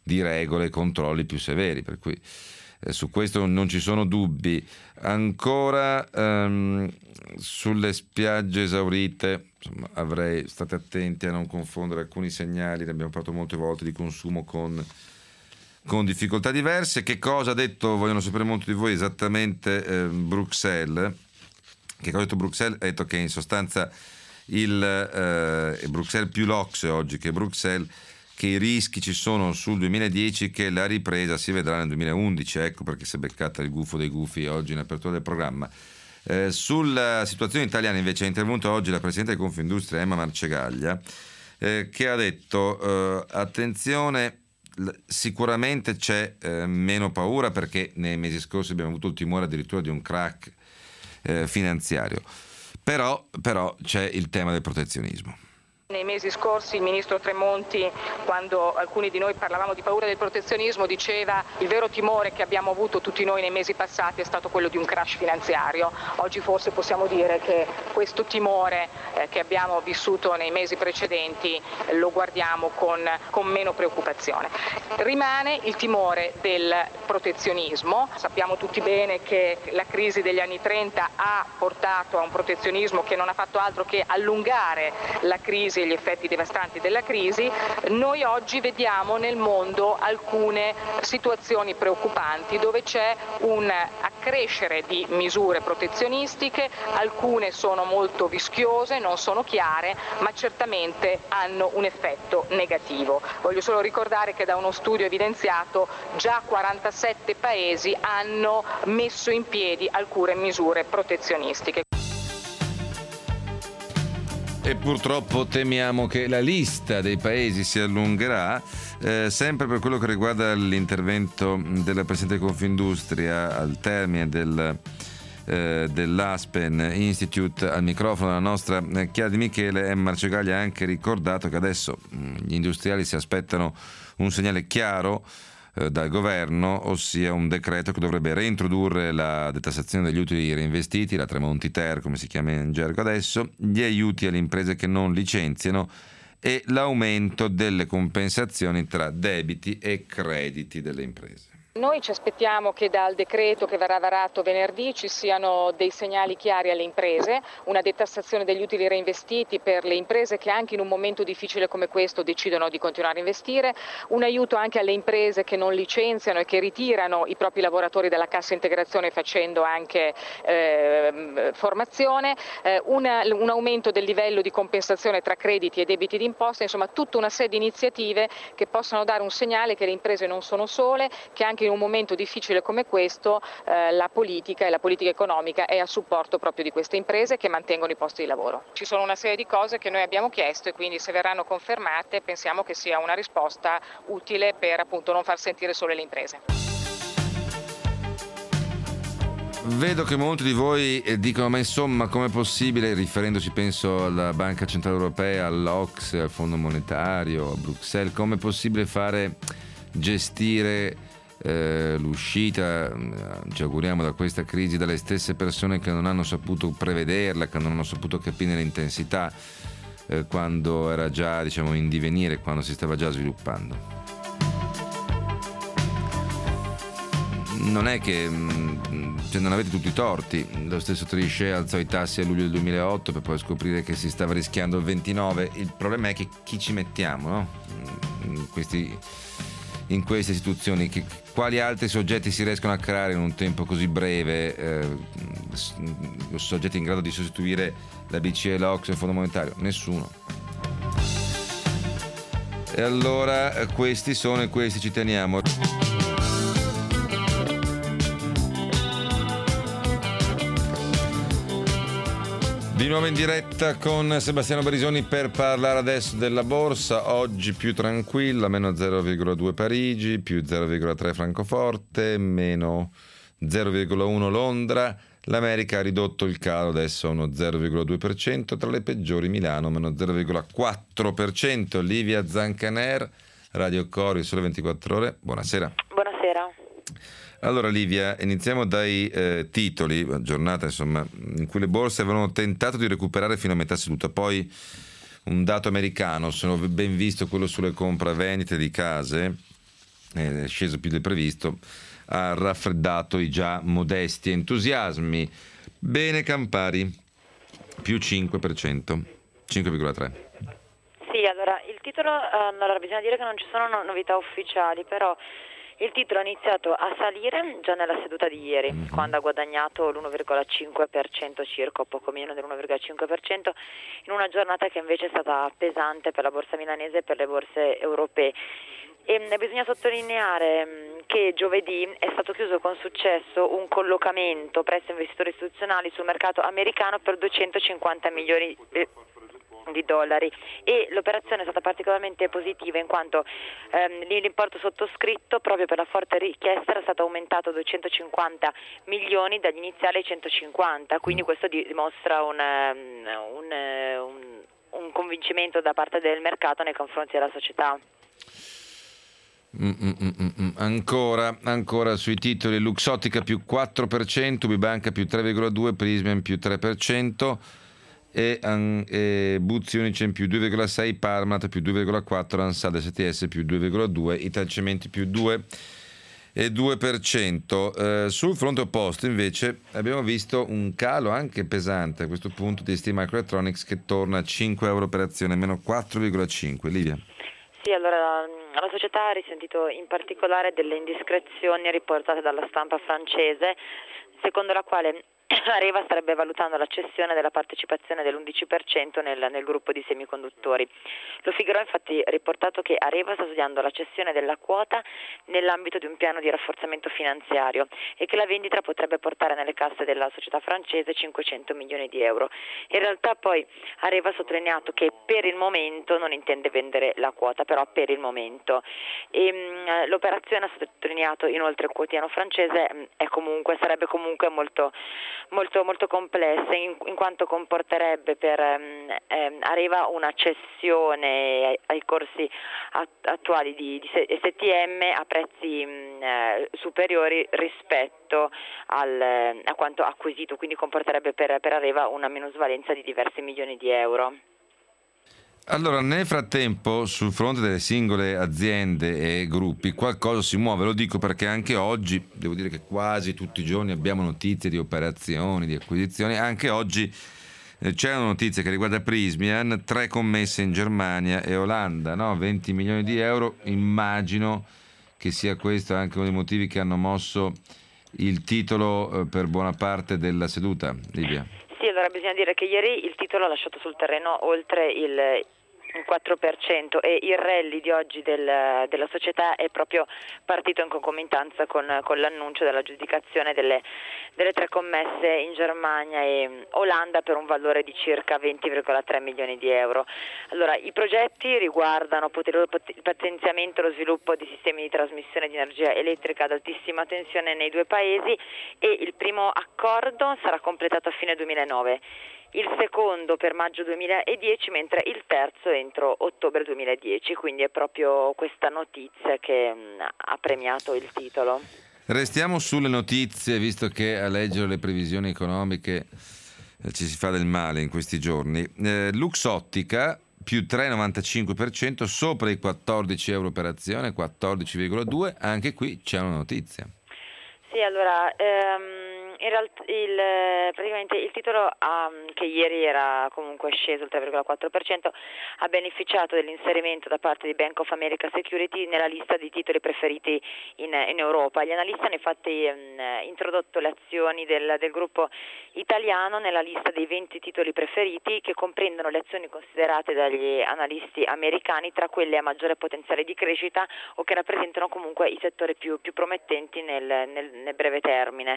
di regole e controlli più severi, per cui eh, su questo non ci sono dubbi. Ancora ehm, sulle spiagge esaurite, insomma, avrei state attenti a non confondere alcuni segnali, ne abbiamo parlato molte volte, di consumo con, con difficoltà diverse. Che cosa ha detto, vogliono sapere molto di voi, esattamente eh, Bruxelles? Che cosa ha detto Bruxelles? Ha detto che in sostanza il eh, Bruxelles più l'O C S E oggi, che Bruxelles, che i rischi ci sono sul duemiladieci, che la ripresa si vedrà nel duemilaundici. Ecco perché si è beccata il gufo dei gufi oggi in apertura del programma. Eh, sulla situazione italiana invece è intervenuta oggi la Presidente di Confindustria, Emma Marcegaglia, eh, che ha detto eh, attenzione, sicuramente c'è eh, meno paura, perché nei mesi scorsi abbiamo avuto il timore addirittura di un crack eh, finanziario, però, però c'è il tema del protezionismo. Nei mesi scorsi il ministro Tremonti, quando alcuni di noi parlavamo di paura del protezionismo, diceva il vero timore che abbiamo avuto tutti noi nei mesi passati è stato quello di un crash finanziario. Oggi forse possiamo dire che questo timore eh, che abbiamo vissuto nei mesi precedenti eh, lo guardiamo con, con meno preoccupazione. Rimane il timore del protezionismo. Sappiamo tutti bene che la crisi degli anni trenta ha portato a un protezionismo che non ha fatto altro che allungare la crisi e gli effetti devastanti della crisi. Noi oggi vediamo nel mondo alcune situazioni preoccupanti dove c'è un accrescere di misure protezionistiche, alcune sono molto vischiose, non sono chiare, ma certamente hanno un effetto negativo. Voglio solo ricordare che da uno studio evidenziato già quarantasette paesi hanno messo in piedi alcune misure protezionistiche. E purtroppo temiamo che la lista dei paesi si allungherà. Eh, sempre per quello che riguarda l'intervento della Presidente di Confindustria al termine del, eh, dell'Aspen Institute, al microfono la nostra Chiara Di Michele, Emma Marcegaglia ha anche ricordato che adesso mh, gli industriali si aspettano un segnale chiaro dal governo, ossia un decreto che dovrebbe reintrodurre la detassazione degli utili reinvestiti, la Tremonti-ter come si chiama in gergo adesso, gli aiuti alle imprese che non licenziano e l'aumento delle compensazioni tra debiti e crediti delle imprese. Noi ci aspettiamo che dal decreto che verrà varato venerdì ci siano dei segnali chiari alle imprese, una detassazione degli utili reinvestiti per le imprese che anche in un momento difficile come questo decidono di continuare a investire, un aiuto anche alle imprese che non licenziano e che ritirano i propri lavoratori dalla cassa integrazione facendo anche eh, formazione, eh, una, un aumento del livello di compensazione tra crediti e debiti d'imposta, insomma tutta una serie di iniziative che possano dare un segnale che le imprese non sono sole, che anche in un momento difficile come questo eh, la politica e la politica economica è a supporto proprio di queste imprese che mantengono i posti di lavoro. Ci sono una serie di cose che noi abbiamo chiesto e quindi se verranno confermate pensiamo che sia una risposta utile per appunto non far sentire sole le imprese. Vedo che molti di voi dicono ma insomma com'è possibile, riferendosi penso alla Banca Centrale Europea, all'O C S E, al Fondo Monetario, a Bruxelles, com'è possibile fare gestire Eh, l'uscita, ci auguriamo, da questa crisi dalle stesse persone che non hanno saputo prevederla, che non hanno saputo capire l'intensità eh, quando era già, diciamo, in divenire, quando si stava già sviluppando. Non è che cioè, non avete tutti i torti. Lo stesso Trichet alzò i tassi a luglio del duemilaotto per poi scoprire che si stava rischiando il ventinove. Il problema è che chi ci mettiamo, no? In questi in queste istituzioni, che, quali altri soggetti si riescono a creare in un tempo così breve, eh, soggetti in grado di sostituire la B C E, l'O C S E e il Fondo Monetario? Nessuno. E allora questi sono e questi ci teniamo. Di nuovo in diretta con Sebastiano Barisoni per parlare adesso della borsa. Oggi più tranquilla, meno zero virgola due Parigi, più zero virgola tre Francoforte, meno zero virgola uno Londra. L'America ha ridotto il calo adesso a uno zero virgola due per cento, tra le peggiori Milano meno zero virgola quattro per cento. Livia Zancaner, Radio Cori, Sole ventiquattro Ore, buonasera. Buonasera. Allora Livia, iniziamo dai eh, titoli, giornata insomma in cui le borse avevano tentato di recuperare fino a metà seduta, poi un dato americano, sono ben visto quello sulle compravendite di case, è sceso più del previsto, ha raffreddato i già modesti entusiasmi. Bene Campari, più cinque per cento, cinque virgola tre. Sì, allora il titolo, allora bisogna dire che non ci sono no- novità ufficiali, però il titolo ha iniziato a salire già nella seduta di ieri, mm-hmm. quando ha guadagnato l'uno virgola cinque per cento circa, o poco meno dell'uno virgola cinque per cento, in una giornata che invece è stata pesante per la borsa milanese e per le borse europee. E bisogna sottolineare che giovedì è stato chiuso con successo un collocamento presso investitori istituzionali sul mercato americano per duecentocinquanta milioni di dollari, e l'operazione è stata particolarmente positiva in quanto ehm, l'importo sottoscritto, proprio per la forte richiesta, era stato aumentato a duecentocinquanta milioni dagli iniziali ai centocinquanta, quindi questo dimostra un, un, un, un convincimento da parte del mercato nei confronti della società. Mm, mm, mm, mm. Ancora, ancora sui titoli: Luxottica più quattro per cento, Ubibanca più tre virgola due per cento, Prysmian più tre per cento e, e Buzzi Unicem più due virgola sei per cento, Parmalat più due virgola quattro per cento, Ansaldo S T S più due virgola due per cento, Italcementi più due virgola due per cento. Eh, sul fronte opposto invece abbiamo visto un calo anche pesante a questo punto di S T Microelectronics, che torna a cinque euro per azione, meno quattro virgola cinque. Livia. Sì, allora la società ha risentito in particolare delle indiscrezioni riportate dalla stampa francese, secondo la quale Areva starebbe valutando la cessione della partecipazione dell'undici per cento nel, nel gruppo di semiconduttori. Lo Figaro ha infatti riportato che Areva sta studiando la cessione della quota nell'ambito di un piano di rafforzamento finanziario e che la vendita potrebbe portare nelle casse della società francese cinquecento milioni di euro. In realtà poi Areva ha sottolineato che per il momento non intende vendere la quota, però per il momento. E, mh, l'operazione, ha sottolineato inoltre il quotidiano francese, mh, è comunque, sarebbe comunque molto molto molto complessa in, in quanto comporterebbe per ehm, Areva una cessione ai, ai corsi at, attuali di, di S T M a prezzi mh, eh, superiori rispetto al, a quanto acquisito, quindi comporterebbe per, per Areva una minusvalenza di diversi milioni di euro. Allora, nel frattempo, sul fronte delle singole aziende e gruppi, qualcosa si muove. Lo dico perché anche oggi, devo dire che quasi tutti i giorni abbiamo notizie di operazioni, di acquisizioni. Anche oggi eh, c'è una notizia che riguarda Prysmian, tre commesse in Germania e Olanda, no? venti milioni di euro. Immagino che sia questo anche uno dei motivi che hanno mosso il titolo eh, per buona parte della seduta. Livia. Sì, allora bisogna dire che ieri il titolo ha lasciato sul terreno oltre il quattro per cento e il rally di oggi del, della società è proprio partito in concomitanza con, con l'annuncio della giudicazione delle, delle tre commesse in Germania e Olanda per un valore di circa venti virgola tre milioni di euro. Allora, i progetti riguardano il potenziamento e lo sviluppo di sistemi di trasmissione di energia elettrica ad altissima tensione nei due paesi, e il primo accordo sarà completato a fine duemilanove. Il secondo per maggio duemiladieci, mentre il terzo entro ottobre duemiladieci, quindi è proprio questa notizia che mh, ha premiato il titolo. Restiamo sulle notizie, visto che a leggere le previsioni economiche eh, ci si fa del male in questi giorni. Eh, Luxottica più tre virgola novantacinque per cento, sopra i quattordici euro per azione, quattordici virgola due, anche qui c'è una notizia. Sì, allora, ehm, in realtà il, praticamente il titolo um, che ieri era comunque sceso il tre virgola quattro per cento ha beneficiato dell'inserimento da parte di Bank of America Security nella lista di titoli preferiti in, in Europa. Gli analisti hanno infatti um, introdotto le azioni del, del gruppo italiano nella lista dei venti titoli preferiti, che comprendono le azioni considerate dagli analisti americani tra quelle a maggiore potenziale di crescita o che rappresentano comunque i settori più, più promettenti nel, nel nel breve termine.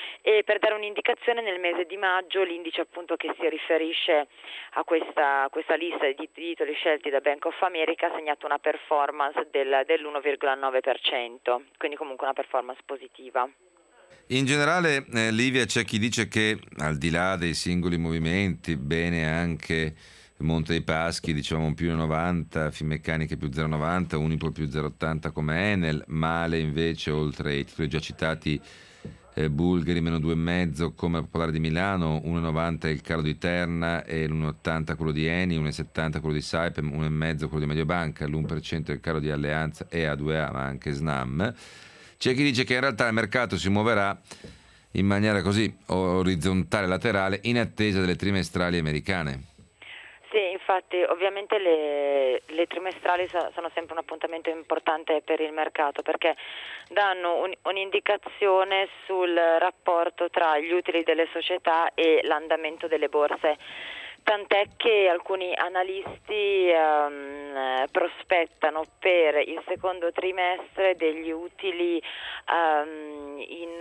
E per dare un'indicazione, nel mese di maggio l'indice appunto che si riferisce a questa, questa lista di titoli scelti da Bank of America ha segnato una performance del, dell'uno virgola nove per cento, quindi comunque una performance positiva. In generale, eh, Livia, c'è chi dice che al di là dei singoli movimenti, bene anche Monte dei Paschi, diciamo più novanta, Finmeccaniche più zero virgola novanta, Unipol più zero virgola ottanta come Enel, male invece, oltre ai titoli già citati eh, Bulgari meno due virgola cinque come Popolare di Milano, uno virgola novanta il calo di Terna e l'uno virgola ottanta quello di Eni, uno virgola settanta quello di Saipem, uno virgola cinque quello di Mediobanca, l'uno per cento il calo di Alleanza e A due A, ma anche Snam. C'è chi dice che in realtà il mercato si muoverà in maniera così orizzontale, laterale, in attesa delle trimestrali americane. Sì, infatti ovviamente le, le trimestrali sono sempre un appuntamento importante per il mercato perché danno un, un'indicazione sul rapporto tra gli utili delle società e l'andamento delle borse. Tant'è che alcuni analisti um, prospettano per il secondo trimestre degli utili um, in,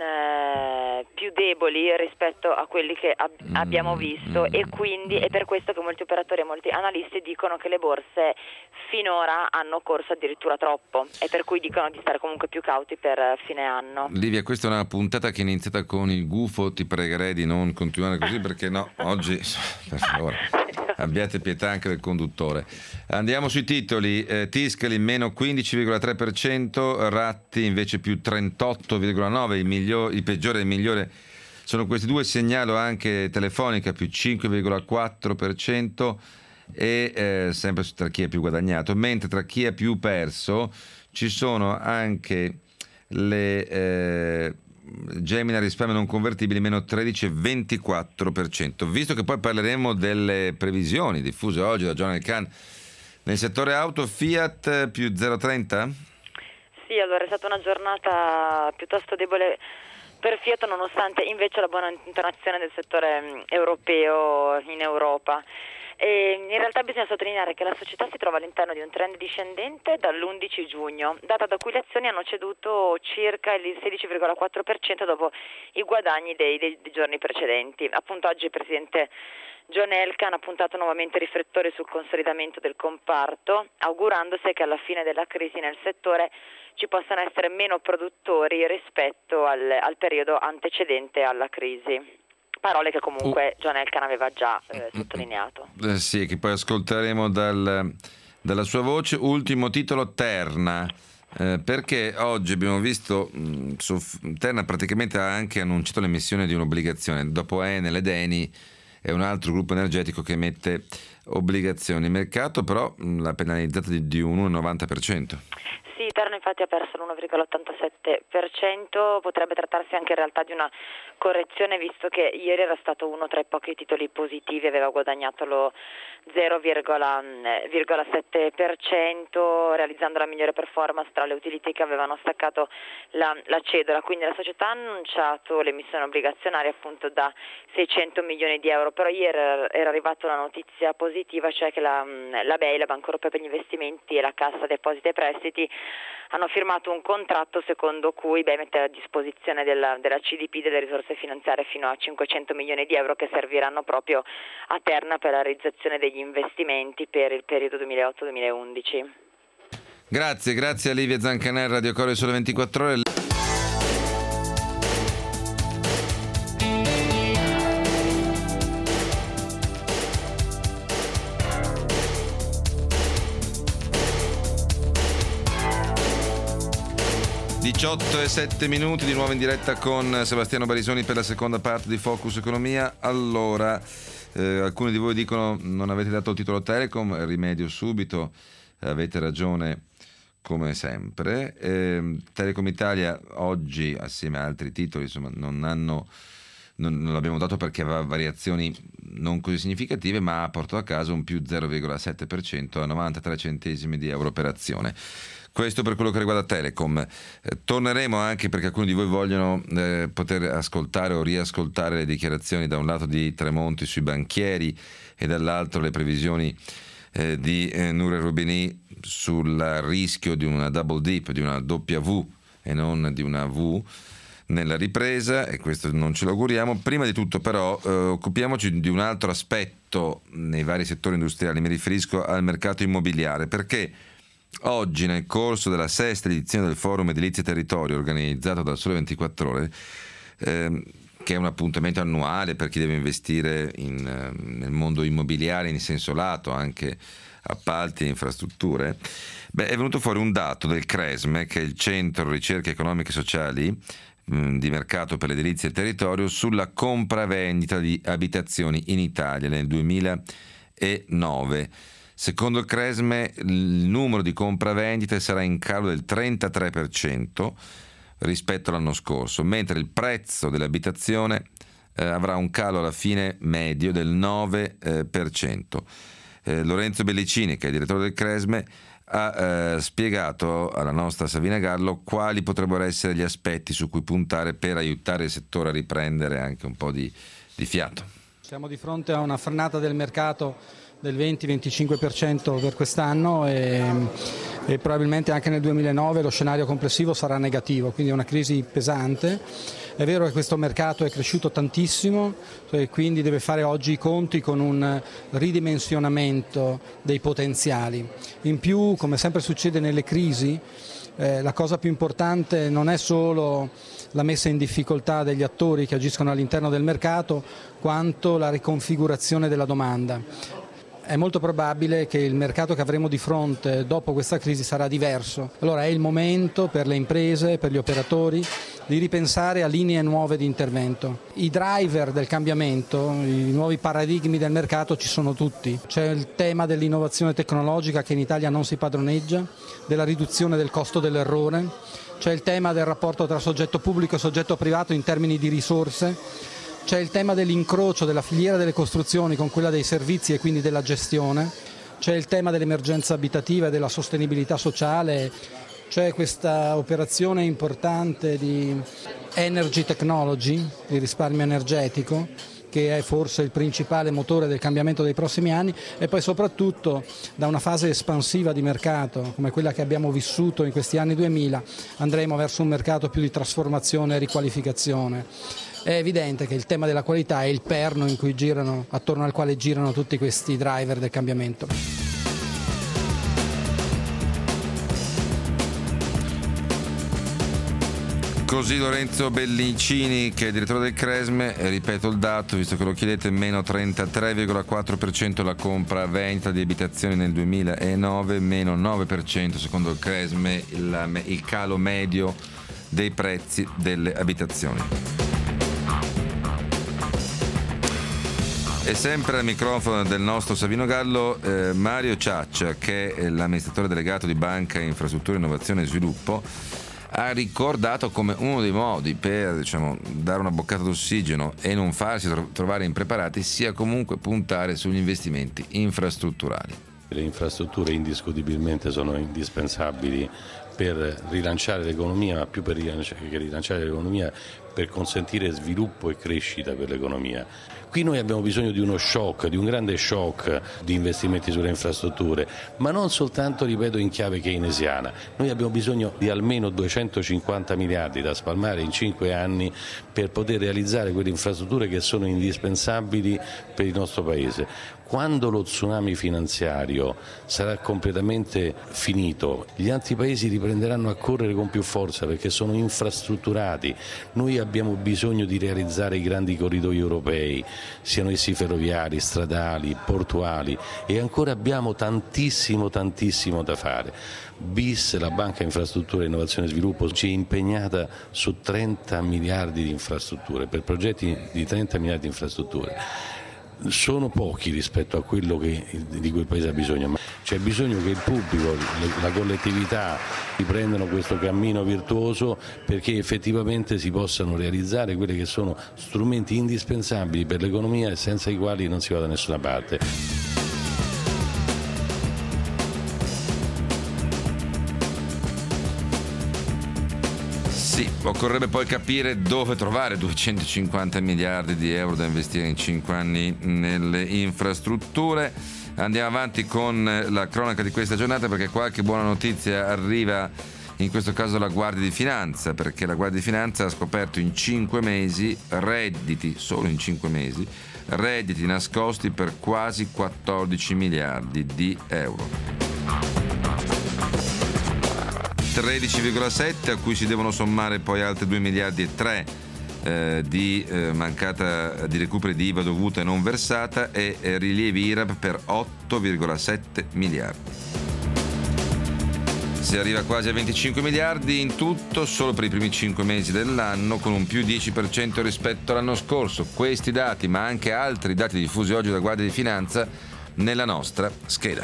uh, più deboli rispetto a quelli che ab- abbiamo visto e quindi è per questo che molti operatori e molti analisti dicono che le borse finora hanno corso addirittura troppo e per cui dicono di stare comunque più cauti per fine anno. Livia, questa è una puntata che è iniziata con il gufo, ti pregherei di non continuare così perché no, oggi per favore abbiate pietà anche del conduttore. Andiamo sui titoli. eh, Tiscali meno quindici virgola tre per cento, Ratti invece più trentotto virgola nove per cento, il, miglior, il peggiore e il migliore sono questi due. Segnalo anche Telefonica più cinque virgola quattro per cento e eh, sempre tra chi ha più guadagnato, mentre tra chi ha più perso ci sono anche le eh, Gemini risparmio non convertibili meno tredici virgola ventiquattro per cento. Visto che poi parleremo delle previsioni diffuse oggi da John Elkann nel settore auto, Fiat più zero virgola trenta? Sì, allora è stata una giornata piuttosto debole per Fiat nonostante invece la buona intonazione del settore europeo in Europa. E in realtà bisogna sottolineare che la società si trova all'interno di un trend discendente dall'undici giugno, data da cui le azioni hanno ceduto circa il sedici virgola quattro per cento dopo i guadagni dei, dei, dei giorni precedenti. Appunto oggi il presidente John Elkann ha puntato nuovamente i riflettori sul consolidamento del comparto, augurandosi che alla fine della crisi nel settore ci possano essere meno produttori rispetto al, al periodo antecedente alla crisi. Parole che comunque John Elkann aveva già eh, sottolineato. Eh sì, che poi ascolteremo dal, dalla sua voce. Ultimo titolo, Terna. Eh, perché oggi abbiamo visto mh, su, Terna praticamente ha anche annunciato l'emissione di un'obbligazione. Dopo Enel ed Eni è un altro gruppo energetico che emette obbligazioni. Il mercato però mh, l'ha penalizzata di, di un uno virgola novanta per cento. Sì, Terna infatti ha perso l'uno virgola ottantasette per cento, potrebbe trattarsi anche in realtà di una correzione visto che ieri era stato uno tra i pochi titoli positivi, aveva guadagnato lo zero virgola sette per cento realizzando la migliore performance tra le utility che avevano staccato la, la cedola, quindi la società ha annunciato l'emissione obbligazionaria appunto da seicento milioni di euro, però ieri era arrivata una notizia positiva, cioè che la, la B E I, la Banca Europea per gli Investimenti e la Cassa Depositi e Prestiti hanno firmato un contratto secondo cui B E I mette a disposizione della, della C D P delle risorse finanziarie fino a cinquecento milioni di euro che serviranno proprio a Terna per la realizzazione degli investimenti per il periodo duemilaotto duemilaundici. Grazie, grazie a Livia Zancanè, Radio Core Sole ventiquattro Ore. diciotto e sette minuti, di nuovo in diretta con Sebastiano Barisoni per la seconda parte di Focus Economia. Allora, eh, alcuni di voi dicono non avete dato il titolo Telecom, rimedio subito, avete ragione come sempre. Eh, Telecom Italia oggi, assieme a altri titoli, insomma, non hanno non, non l'abbiamo dato perché aveva variazioni non così significative, ma ha portato a casa un più zero virgola sette per cento a novantatré centesimi di euro per azione. Questo per quello che riguarda Telecom. Eh, torneremo anche perché alcuni di voi vogliono eh, poter ascoltare o riascoltare le dichiarazioni da un lato di Tremonti sui banchieri e dall'altro le previsioni eh, di eh, Nouriel Roubini sul rischio di una double dip, di una doppia V e non di una V nella ripresa, e questo non ce lo auguriamo. Prima di tutto però eh, occupiamoci di un altro aspetto nei vari settori industriali, mi riferisco al mercato immobiliare, perché oggi nel corso della sesta edizione del Forum Edilizia Territorio organizzato dal Sole ventiquattro Ore, ehm, che è un appuntamento annuale per chi deve investire in, eh, nel mondo immobiliare in senso lato, anche appalti e infrastrutture, beh, è venuto fuori un dato del CRESME, che è il Centro Ricerche Economiche e Sociali, mh, di mercato per l'edilizia e il territorio sulla compravendita di abitazioni in Italia nel duemilanove. Secondo il Cresme il numero di compravendite sarà in calo del trentatré per cento rispetto all'anno scorso, mentre il prezzo dell'abitazione eh, avrà un calo alla fine medio del nove per cento. Eh, Lorenzo Bellicini, che è direttore del Cresme, ha eh, spiegato alla nostra Savina Gallo quali potrebbero essere gli aspetti su cui puntare per aiutare il settore a riprendere anche un po' di, di fiato. Siamo di fronte a una frenata del mercato del venti venticinque per cento per quest'anno e, e probabilmente anche nel duemilanove lo scenario complessivo sarà negativo, quindi è una crisi pesante. È vero che questo mercato è cresciuto tantissimo e quindi deve fare oggi i conti con un ridimensionamento dei potenziali. In più, come sempre succede nelle crisi, eh, la cosa più importante non è solo la messa in difficoltà degli attori che agiscono all'interno del mercato, quanto la riconfigurazione della domanda. È molto probabile che il mercato che avremo di fronte dopo questa crisi sarà diverso. Allora è il momento per le imprese, per gli operatori, di ripensare a linee nuove di intervento. I driver del cambiamento, i nuovi paradigmi del mercato ci sono tutti. C'è il tema dell'innovazione tecnologica che in Italia non si padroneggia, della riduzione del costo dell'errore, c'è il tema del rapporto tra soggetto pubblico e soggetto privato in termini di risorse. C'è il tema dell'incrocio della filiera delle costruzioni con quella dei servizi e quindi della gestione, c'è il tema dell'emergenza abitativa e della sostenibilità sociale, c'è questa operazione importante di energy technology, di risparmio energetico, che è forse il principale motore del cambiamento dei prossimi anni, e poi soprattutto da una fase espansiva di mercato come quella che abbiamo vissuto in questi anni duemila andremo verso un mercato più di trasformazione e riqualificazione. È evidente che il tema della qualità è il perno in cui girano, attorno al quale girano tutti questi driver del cambiamento. Così Lorenzo Bellicini, che è direttore del Cresme, ripeto il dato, visto che lo chiedete, meno trentatré virgola quattro per cento la compra-vendita di abitazioni nel duemilanove, meno nove per cento secondo il Cresme il, il calo medio dei prezzi delle abitazioni. E sempre al microfono del nostro Savino Gallo, eh, Mario Ciaccia, che è l'amministratore delegato di Banca Infrastrutture, Innovazione e Sviluppo, ha ricordato come uno dei modi per, diciamo, dare una boccata d'ossigeno e non farsi tro- trovare impreparati sia comunque puntare sugli investimenti infrastrutturali. Le infrastrutture indiscutibilmente sono indispensabili per rilanciare l'economia, ma più per rilanciare, che rilanciare l'economia, per consentire sviluppo e crescita per l'economia. Qui noi abbiamo bisogno di uno shock, di un grande shock di investimenti sulle infrastrutture, ma non soltanto, ripeto, in chiave keynesiana. Noi abbiamo bisogno di almeno duecentocinquanta miliardi da spalmare in cinque anni per poter realizzare quelle infrastrutture che sono indispensabili per il nostro Paese. Quando lo tsunami finanziario sarà completamente finito, gli altri paesi riprenderanno a correre con più forza perché sono infrastrutturati. Noi abbiamo bisogno di realizzare i grandi corridoi europei, siano essi ferroviari, stradali, portuali, e ancora abbiamo tantissimo, tantissimo da fare. B I S, la Banca Infrastrutture, Innovazione e Sviluppo, ci è impegnata su trenta miliardi di infrastrutture, per progetti di trenta miliardi di infrastrutture. Sono pochi rispetto a quello che, di cui il Paese ha bisogno, ma c'è bisogno che il pubblico, la collettività riprendano questo cammino virtuoso perché effettivamente si possano realizzare quelli che sono strumenti indispensabili per l'economia e senza i quali non si va da nessuna parte. Sì, occorrerebbe poi capire dove trovare duecentocinquanta miliardi di euro da investire in cinque anni nelle infrastrutture. Andiamo avanti con la cronaca di questa giornata, perché qualche buona notizia arriva, in questo caso la Guardia di Finanza, perché la Guardia di Finanza ha scoperto in cinque mesi redditi, solo in cinque mesi, redditi nascosti per quasi quattordici miliardi di euro. tredici virgola sette a cui si devono sommare poi altri due miliardi e tre eh, di eh, mancata di recuperi di I V A dovuta e non versata, e eh, rilievi I R A P per otto virgola sette miliardi. Si arriva quasi a venticinque miliardi in tutto solo per i primi cinque mesi dell'anno, con un più dieci per cento rispetto all'anno scorso. Questi dati, ma anche altri dati diffusi oggi dalla Guardia di Finanza, nella nostra scheda.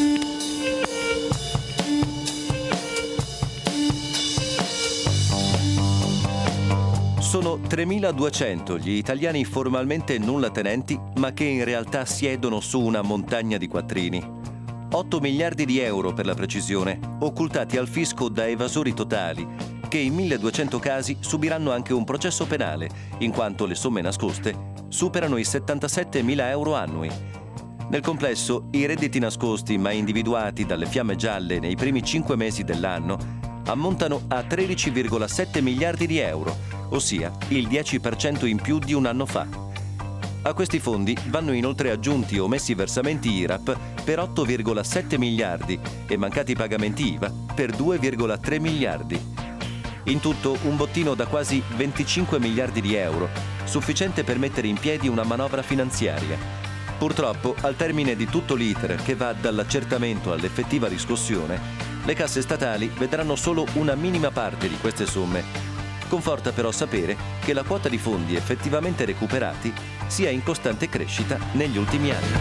Sono tremiladuecento gli italiani formalmente nullatenenti, ma che in realtà siedono su una montagna di quattrini. otto miliardi di euro per la precisione, occultati al fisco da evasori totali, che in milleduecento casi subiranno anche un processo penale, in quanto le somme nascoste superano i settantasettemila euro annui. Nel complesso, i redditi nascosti ma individuati dalle fiamme gialle nei primi cinque mesi dell'anno ammontano a tredici virgola sette miliardi di euro, ossia il dieci per cento in più di un anno fa. A questi fondi vanno inoltre aggiunti omessi versamenti I R A P per otto virgola sette miliardi e mancati pagamenti I V A per due virgola tre miliardi. In tutto un bottino da quasi venticinque miliardi di euro, sufficiente per mettere in piedi una manovra finanziaria. Purtroppo, al termine di tutto l'iter che va dall'accertamento all'effettiva riscossione, le casse statali vedranno solo una minima parte di queste somme. Conforta però sapere che la quota di fondi effettivamente recuperati sia in costante crescita negli ultimi anni.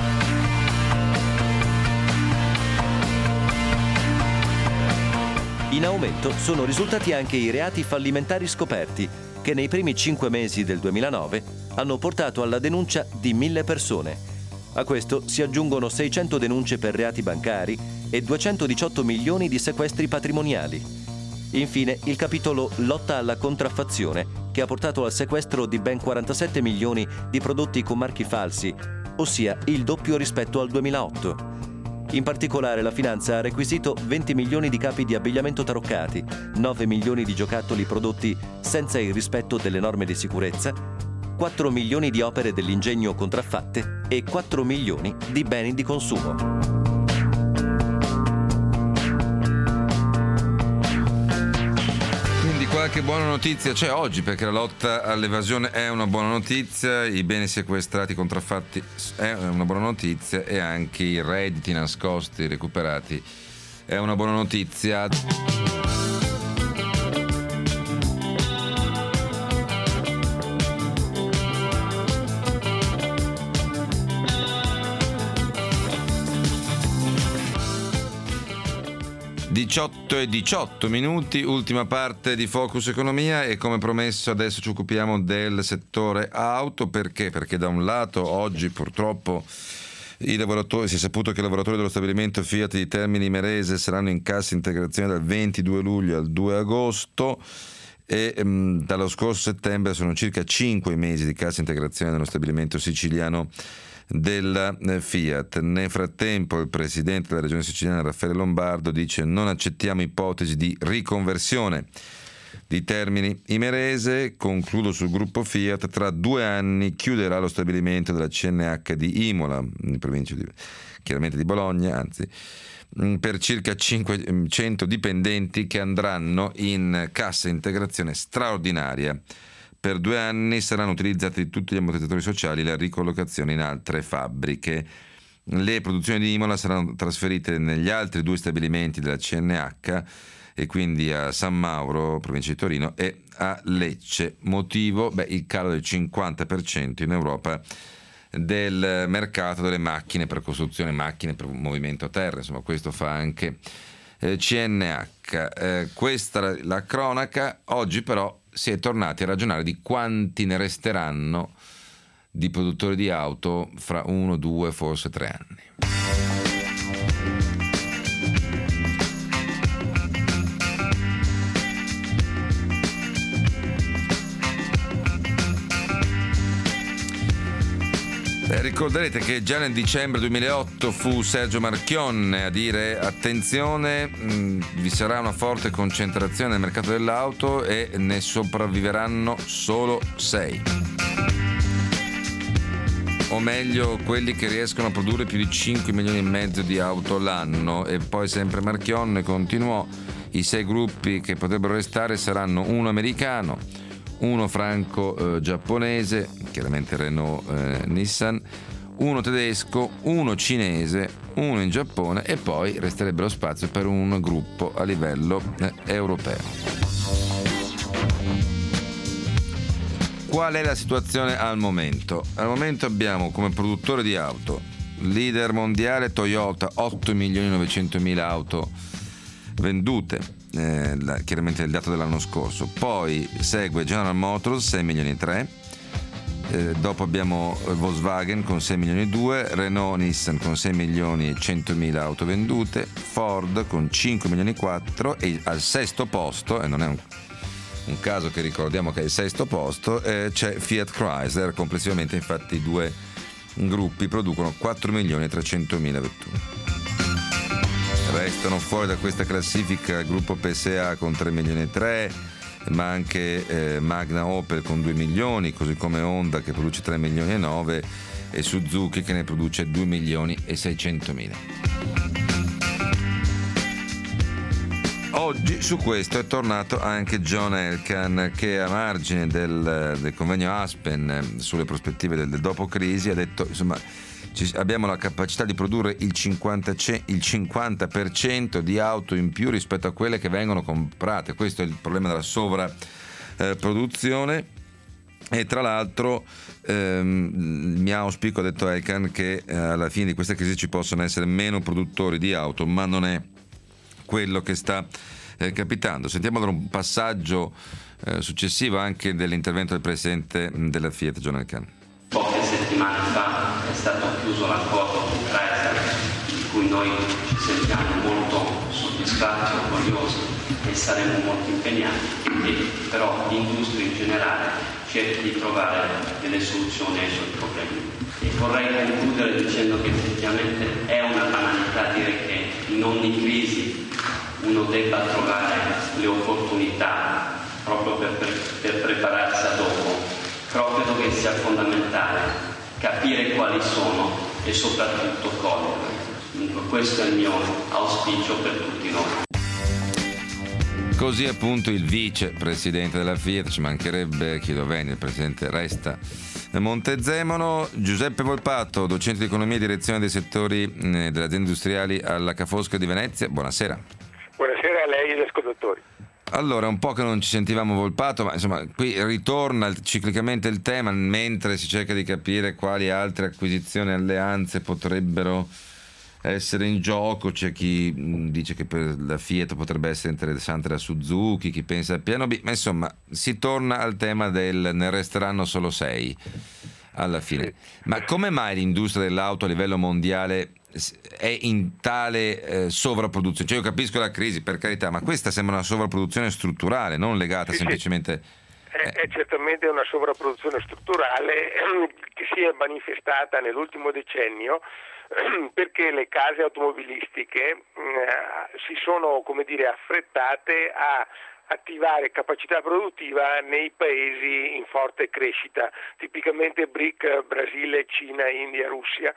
In aumento sono risultati anche i reati fallimentari scoperti, che nei primi cinque mesi del duemilanove hanno portato alla denuncia di mille persone. A questo si aggiungono seicento denunce per reati bancari e duecentodiciotto milioni di sequestri patrimoniali. Infine, il capitolo lotta alla contraffazione, che ha portato al sequestro di ben quarantasette milioni di prodotti con marchi falsi, ossia il doppio rispetto al duemilaotto. In particolare, la finanza ha requisito venti milioni di capi di abbigliamento taroccati, nove milioni di giocattoli prodotti senza il rispetto delle norme di sicurezza, quattro milioni di opere dell'ingegno contraffatte e quattro milioni di beni di consumo. Qualche buona notizia c'è oggi, perché la lotta all'evasione è una buona notizia, i beni sequestrati, contraffatti è una buona notizia e anche i redditi nascosti recuperati è una buona notizia. diciotto e diciotto minuti, ultima parte di Focus Economia, e come promesso adesso ci occupiamo del settore auto. Perché? Perché da un lato oggi purtroppo i lavoratori, si è saputo che i lavoratori dello stabilimento Fiat di Termini Imerese saranno in cassa integrazione dal ventidue luglio al due agosto e mh, dallo scorso settembre sono circa cinque mesi di cassa integrazione nello stabilimento siciliano della Fiat. Nel frattempo il presidente della regione siciliana Raffaele Lombardo dice: non accettiamo ipotesi di riconversione di Termini Imerese. Concludo sul gruppo Fiat: tra due anni chiuderà lo stabilimento della C N H di Imola, in provincia di, chiaramente di Bologna, anzi, per circa cinquecento dipendenti che andranno in cassa integrazione straordinaria. Per due anni saranno utilizzati tutti gli ammortizzatori sociali e la ricollocazione in altre fabbriche. Le produzioni di Imola saranno trasferite negli altri due stabilimenti della C N H, e quindi a San Mauro, provincia di Torino, e a Lecce. Motivo? Beh, il calo del cinquanta per cento in Europa del mercato delle macchine per costruzione, macchine per movimento a terra, insomma questo fa anche eh, C N H. Eh, questa la cronaca. Oggi però si è tornati a ragionare di quanti ne resteranno di produttori di auto fra uno, due, forse tre anni. Beh, ricorderete che già nel dicembre duemilaotto fu Sergio Marchionne a dire: attenzione, mh, vi sarà una forte concentrazione nel mercato dell'auto e ne sopravviveranno solo sei. O meglio, quelli che riescono a produrre più di cinque milioni e mezzo di auto l'anno. E poi sempre Marchionne continuò: i sei gruppi che potrebbero restare saranno uno americano, uno franco-giapponese, chiaramente Renault, eh, Nissan, uno tedesco, uno cinese, uno in Giappone e poi resterebbe lo spazio per un gruppo a livello eh, europeo. Qual è la situazione al momento? Al momento abbiamo come produttore di auto leader mondiale Toyota, otto milioni novecentomila auto vendute, eh, la, chiaramente il dato dell'anno scorso. Poi segue General Motors, sei milioni e tre, eh, dopo abbiamo Volkswagen con sei milioni e due, Renault, Nissan con sei milioni e centomila auto vendute, Ford con cinque milioni e quattro e al sesto posto, e non è un Un caso che ricordiamo che è il sesto posto, eh, c'è Fiat Chrysler. Complessivamente infatti i due gruppi producono quattro milioni e trecentomila vetture. Restano fuori da questa classifica il gruppo P S A con tre milioni e tre, ma anche eh, Magna Opel con due milioni, così come Honda che produce tre milioni e nove e Suzuki che ne produce due milioni e seicentomila. Oggi su questo è tornato anche John Elkann, che a margine del, del convegno Aspen sulle prospettive del, del dopo crisi ha detto, insomma, ci, abbiamo la capacità di produrre il cinquanta, il cinquanta per cento di auto in più rispetto a quelle che vengono comprate. Questo è il problema della sovrapproduzione. E tra l'altro ehm, mi auspico, ha detto Elkann, che eh, alla fine di questa crisi ci possono essere meno produttori di auto, ma non è quello che sta eh, capitando. Sentiamo allora un passaggio eh, successivo anche dell'intervento del presidente della Fiat, John Elkann. Poche settimane fa è stato chiuso l'accordo con Chrysler, di cui noi ci sentiamo molto soddisfatti, orgogliosi e saremo molto impegnati, e però l'industria in generale cerca di trovare delle soluzioni ai suoi problemi. E vorrei concludere dicendo che effettivamente è una banalità dire che in ogni crisi uno debba trovare le opportunità proprio per, per, per prepararsi a dopo, però credo che sia fondamentale capire quali sono e soprattutto coglierle. Dunque questo è il mio auspicio per tutti noi. Così appunto il vicepresidente della Fiat, ci mancherebbe chi lo venne, il presidente resta Montezemolo. Giuseppe Volpato, docente di economia e direzione dei settori delle aziende industriali alla Ca' Foscari di Venezia, buonasera. Buonasera a lei e agli ascoltatori. Allora, un po' che non ci sentivamo Volpato, ma insomma qui ritorna ciclicamente il tema mentre si cerca di capire quali altre acquisizioni e alleanze potrebbero essere in gioco. C'è chi dice che per la Fiat potrebbe essere interessante la Suzuki, chi pensa al piano B, ma insomma si torna al tema del ne resteranno solo sei alla fine. Ma come mai l'industria dell'auto a livello mondiale è in tale eh, sovrapproduzione? Cioè io capisco la crisi, per carità, ma questa sembra una sovrapproduzione strutturale, non legata sì, semplicemente... Sì. È, è certamente una sovrapproduzione strutturale che si è manifestata nell'ultimo decennio perché le case automobilistiche eh, si sono, come dire, affrettate a attivare capacità produttiva nei paesi in forte crescita, tipicamente B R I C, Brasile, Cina, India, Russia,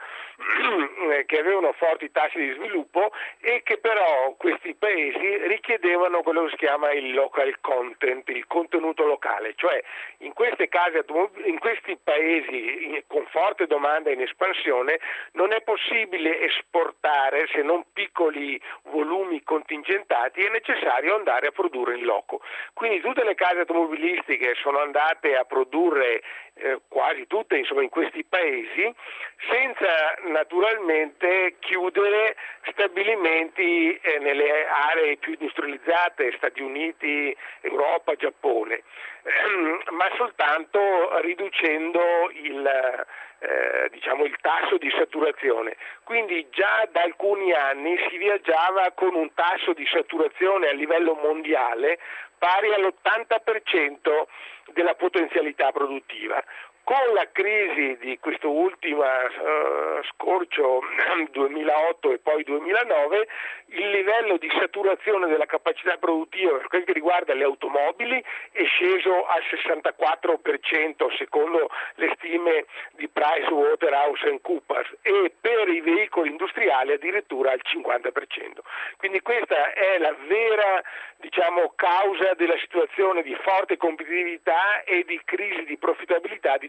che avevano forti tassi di sviluppo e che però questi paesi richiedevano quello che si chiama il local content, il contenuto locale, cioè in queste case in questi paesi con forte domanda in espansione non è possibile esportare se non piccoli volumi contingentati, è necessario andare a produrre in loco. Quindi tutte le case automobilistiche sono andate a produrre eh, quasi tutte insomma in questi paesi senza naturalmente chiudere stabilimenti eh, nelle aree più industrializzate, Stati Uniti, Europa, Giappone, ehm, ma soltanto riducendo il Eh, diciamo il tasso di saturazione. Quindi già da alcuni anni si viaggiava con un tasso di saturazione a livello mondiale pari all'ottanta per cento della potenzialità produttiva. Con la crisi di questo ultimo uh, scorcio duemilaotto e poi duemilanove, il livello di saturazione della capacità produttiva per quel che riguarda le automobili è sceso al sessantaquattro per cento secondo le stime di PricewaterhouseCoopers e per i veicoli industriali addirittura al cinquanta per cento. Quindi questa è la vera, diciamo, causa della situazione di forte competitività e di crisi di profittabilità di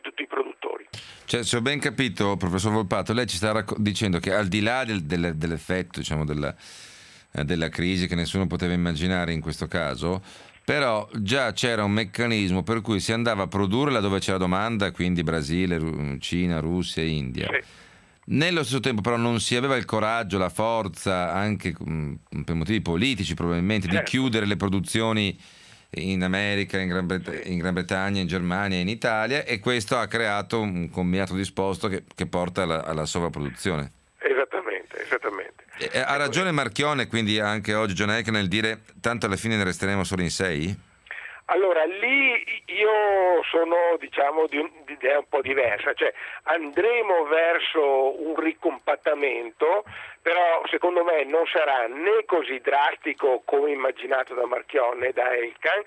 tutti i produttori. Cioè, se ho ben capito, professor Volpato, lei ci sta racco- dicendo che al di là del, del, dell'effetto, diciamo, della, eh, della crisi che nessuno poteva immaginare in questo caso, però già c'era un meccanismo per cui si andava a produrre laddove c'era domanda, quindi Brasile, Ru- Cina, Russia e India. Sì. Nello stesso tempo però non si aveva il coraggio, la forza, anche mh, per motivi politici probabilmente, certo, di chiudere le produzioni in America, in Gran, Bret- in Gran Bretagna, in Germania e in Italia, e questo ha creato un combinato disposto che, che porta alla, alla sovrapproduzione. Esattamente, esattamente. E, ha ragione Marchionne, quindi anche oggi John Hack, nel dire tanto alla fine ne resteremo solo in sei? Allora, lì io sono, diciamo, di un'idea un po' diversa, cioè andremo verso un ricompattamento, però secondo me non sarà né così drastico come immaginato da Marchionne e da Elkann,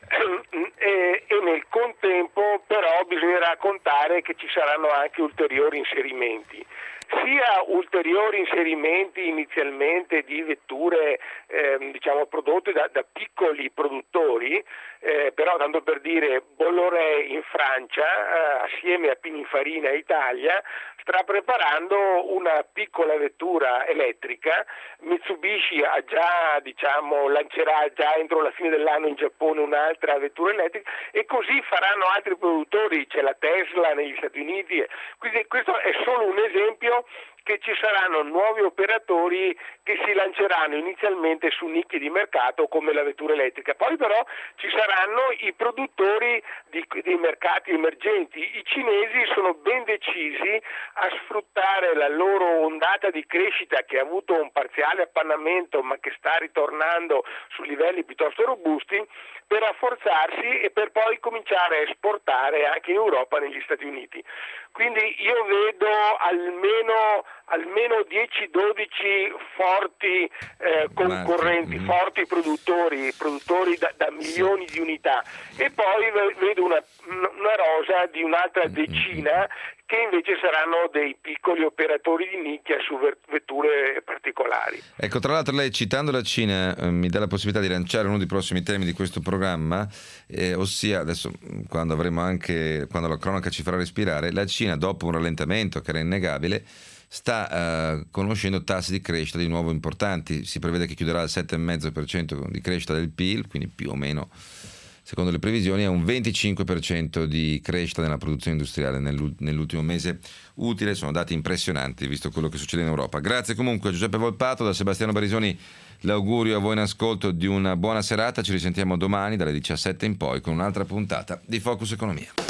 e, e nel contempo però bisognerà contare che ci saranno anche ulteriori inserimenti. Sia ulteriori inserimenti inizialmente di vetture eh, diciamo prodotte da, da piccoli produttori, eh, però tanto per dire Bolloré in Francia eh, assieme a Pininfarina Italia sta preparando una piccola vettura elettrica. Mitsubishi ha già, diciamo, lancerà già entro la fine dell'anno in Giappone un'altra vettura elettrica, e così faranno altri produttori, c'è la Tesla negli Stati Uniti. Quindi questo è solo un esempio che ci saranno nuovi operatori che si lanceranno inizialmente su nicchie di mercato come la vettura elettrica. Poi però ci saranno i produttori di, dei mercati emergenti. I cinesi sono ben decisi a sfruttare la loro ondata di crescita, che ha avuto un parziale appannamento ma che sta ritornando su livelli piuttosto robusti, per rafforzarsi e per poi cominciare a esportare anche in Europa e negli Stati Uniti. Quindi io vedo almeno, almeno dieci dodici forti eh, concorrenti, forti produttori, produttori da, da milioni di unità, e poi vedo una, una rosa di un'altra decina che invece saranno dei piccoli operatori di nicchia su vetture particolari. Ecco, tra l'altro lei, citando la Cina, eh, mi dà la possibilità di lanciare uno dei prossimi temi di questo programma, eh, ossia adesso quando avremo anche, quando la cronaca ci farà respirare, la Cina dopo un rallentamento che era innegabile sta eh, conoscendo tassi di crescita di nuovo importanti. Si prevede che chiuderà al sette virgola cinque per cento di crescita del P I L, quindi più o meno, secondo le previsioni, è un venticinque per cento di crescita nella produzione industriale nell'ultimo mese utile. Sono dati impressionanti visto quello che succede in Europa. Grazie comunque a Giuseppe Volpato. Da Sebastiano Barisoni l'augurio a voi in ascolto di una buona serata. Ci risentiamo domani dalle diciassette in poi con un'altra puntata di Focus Economia.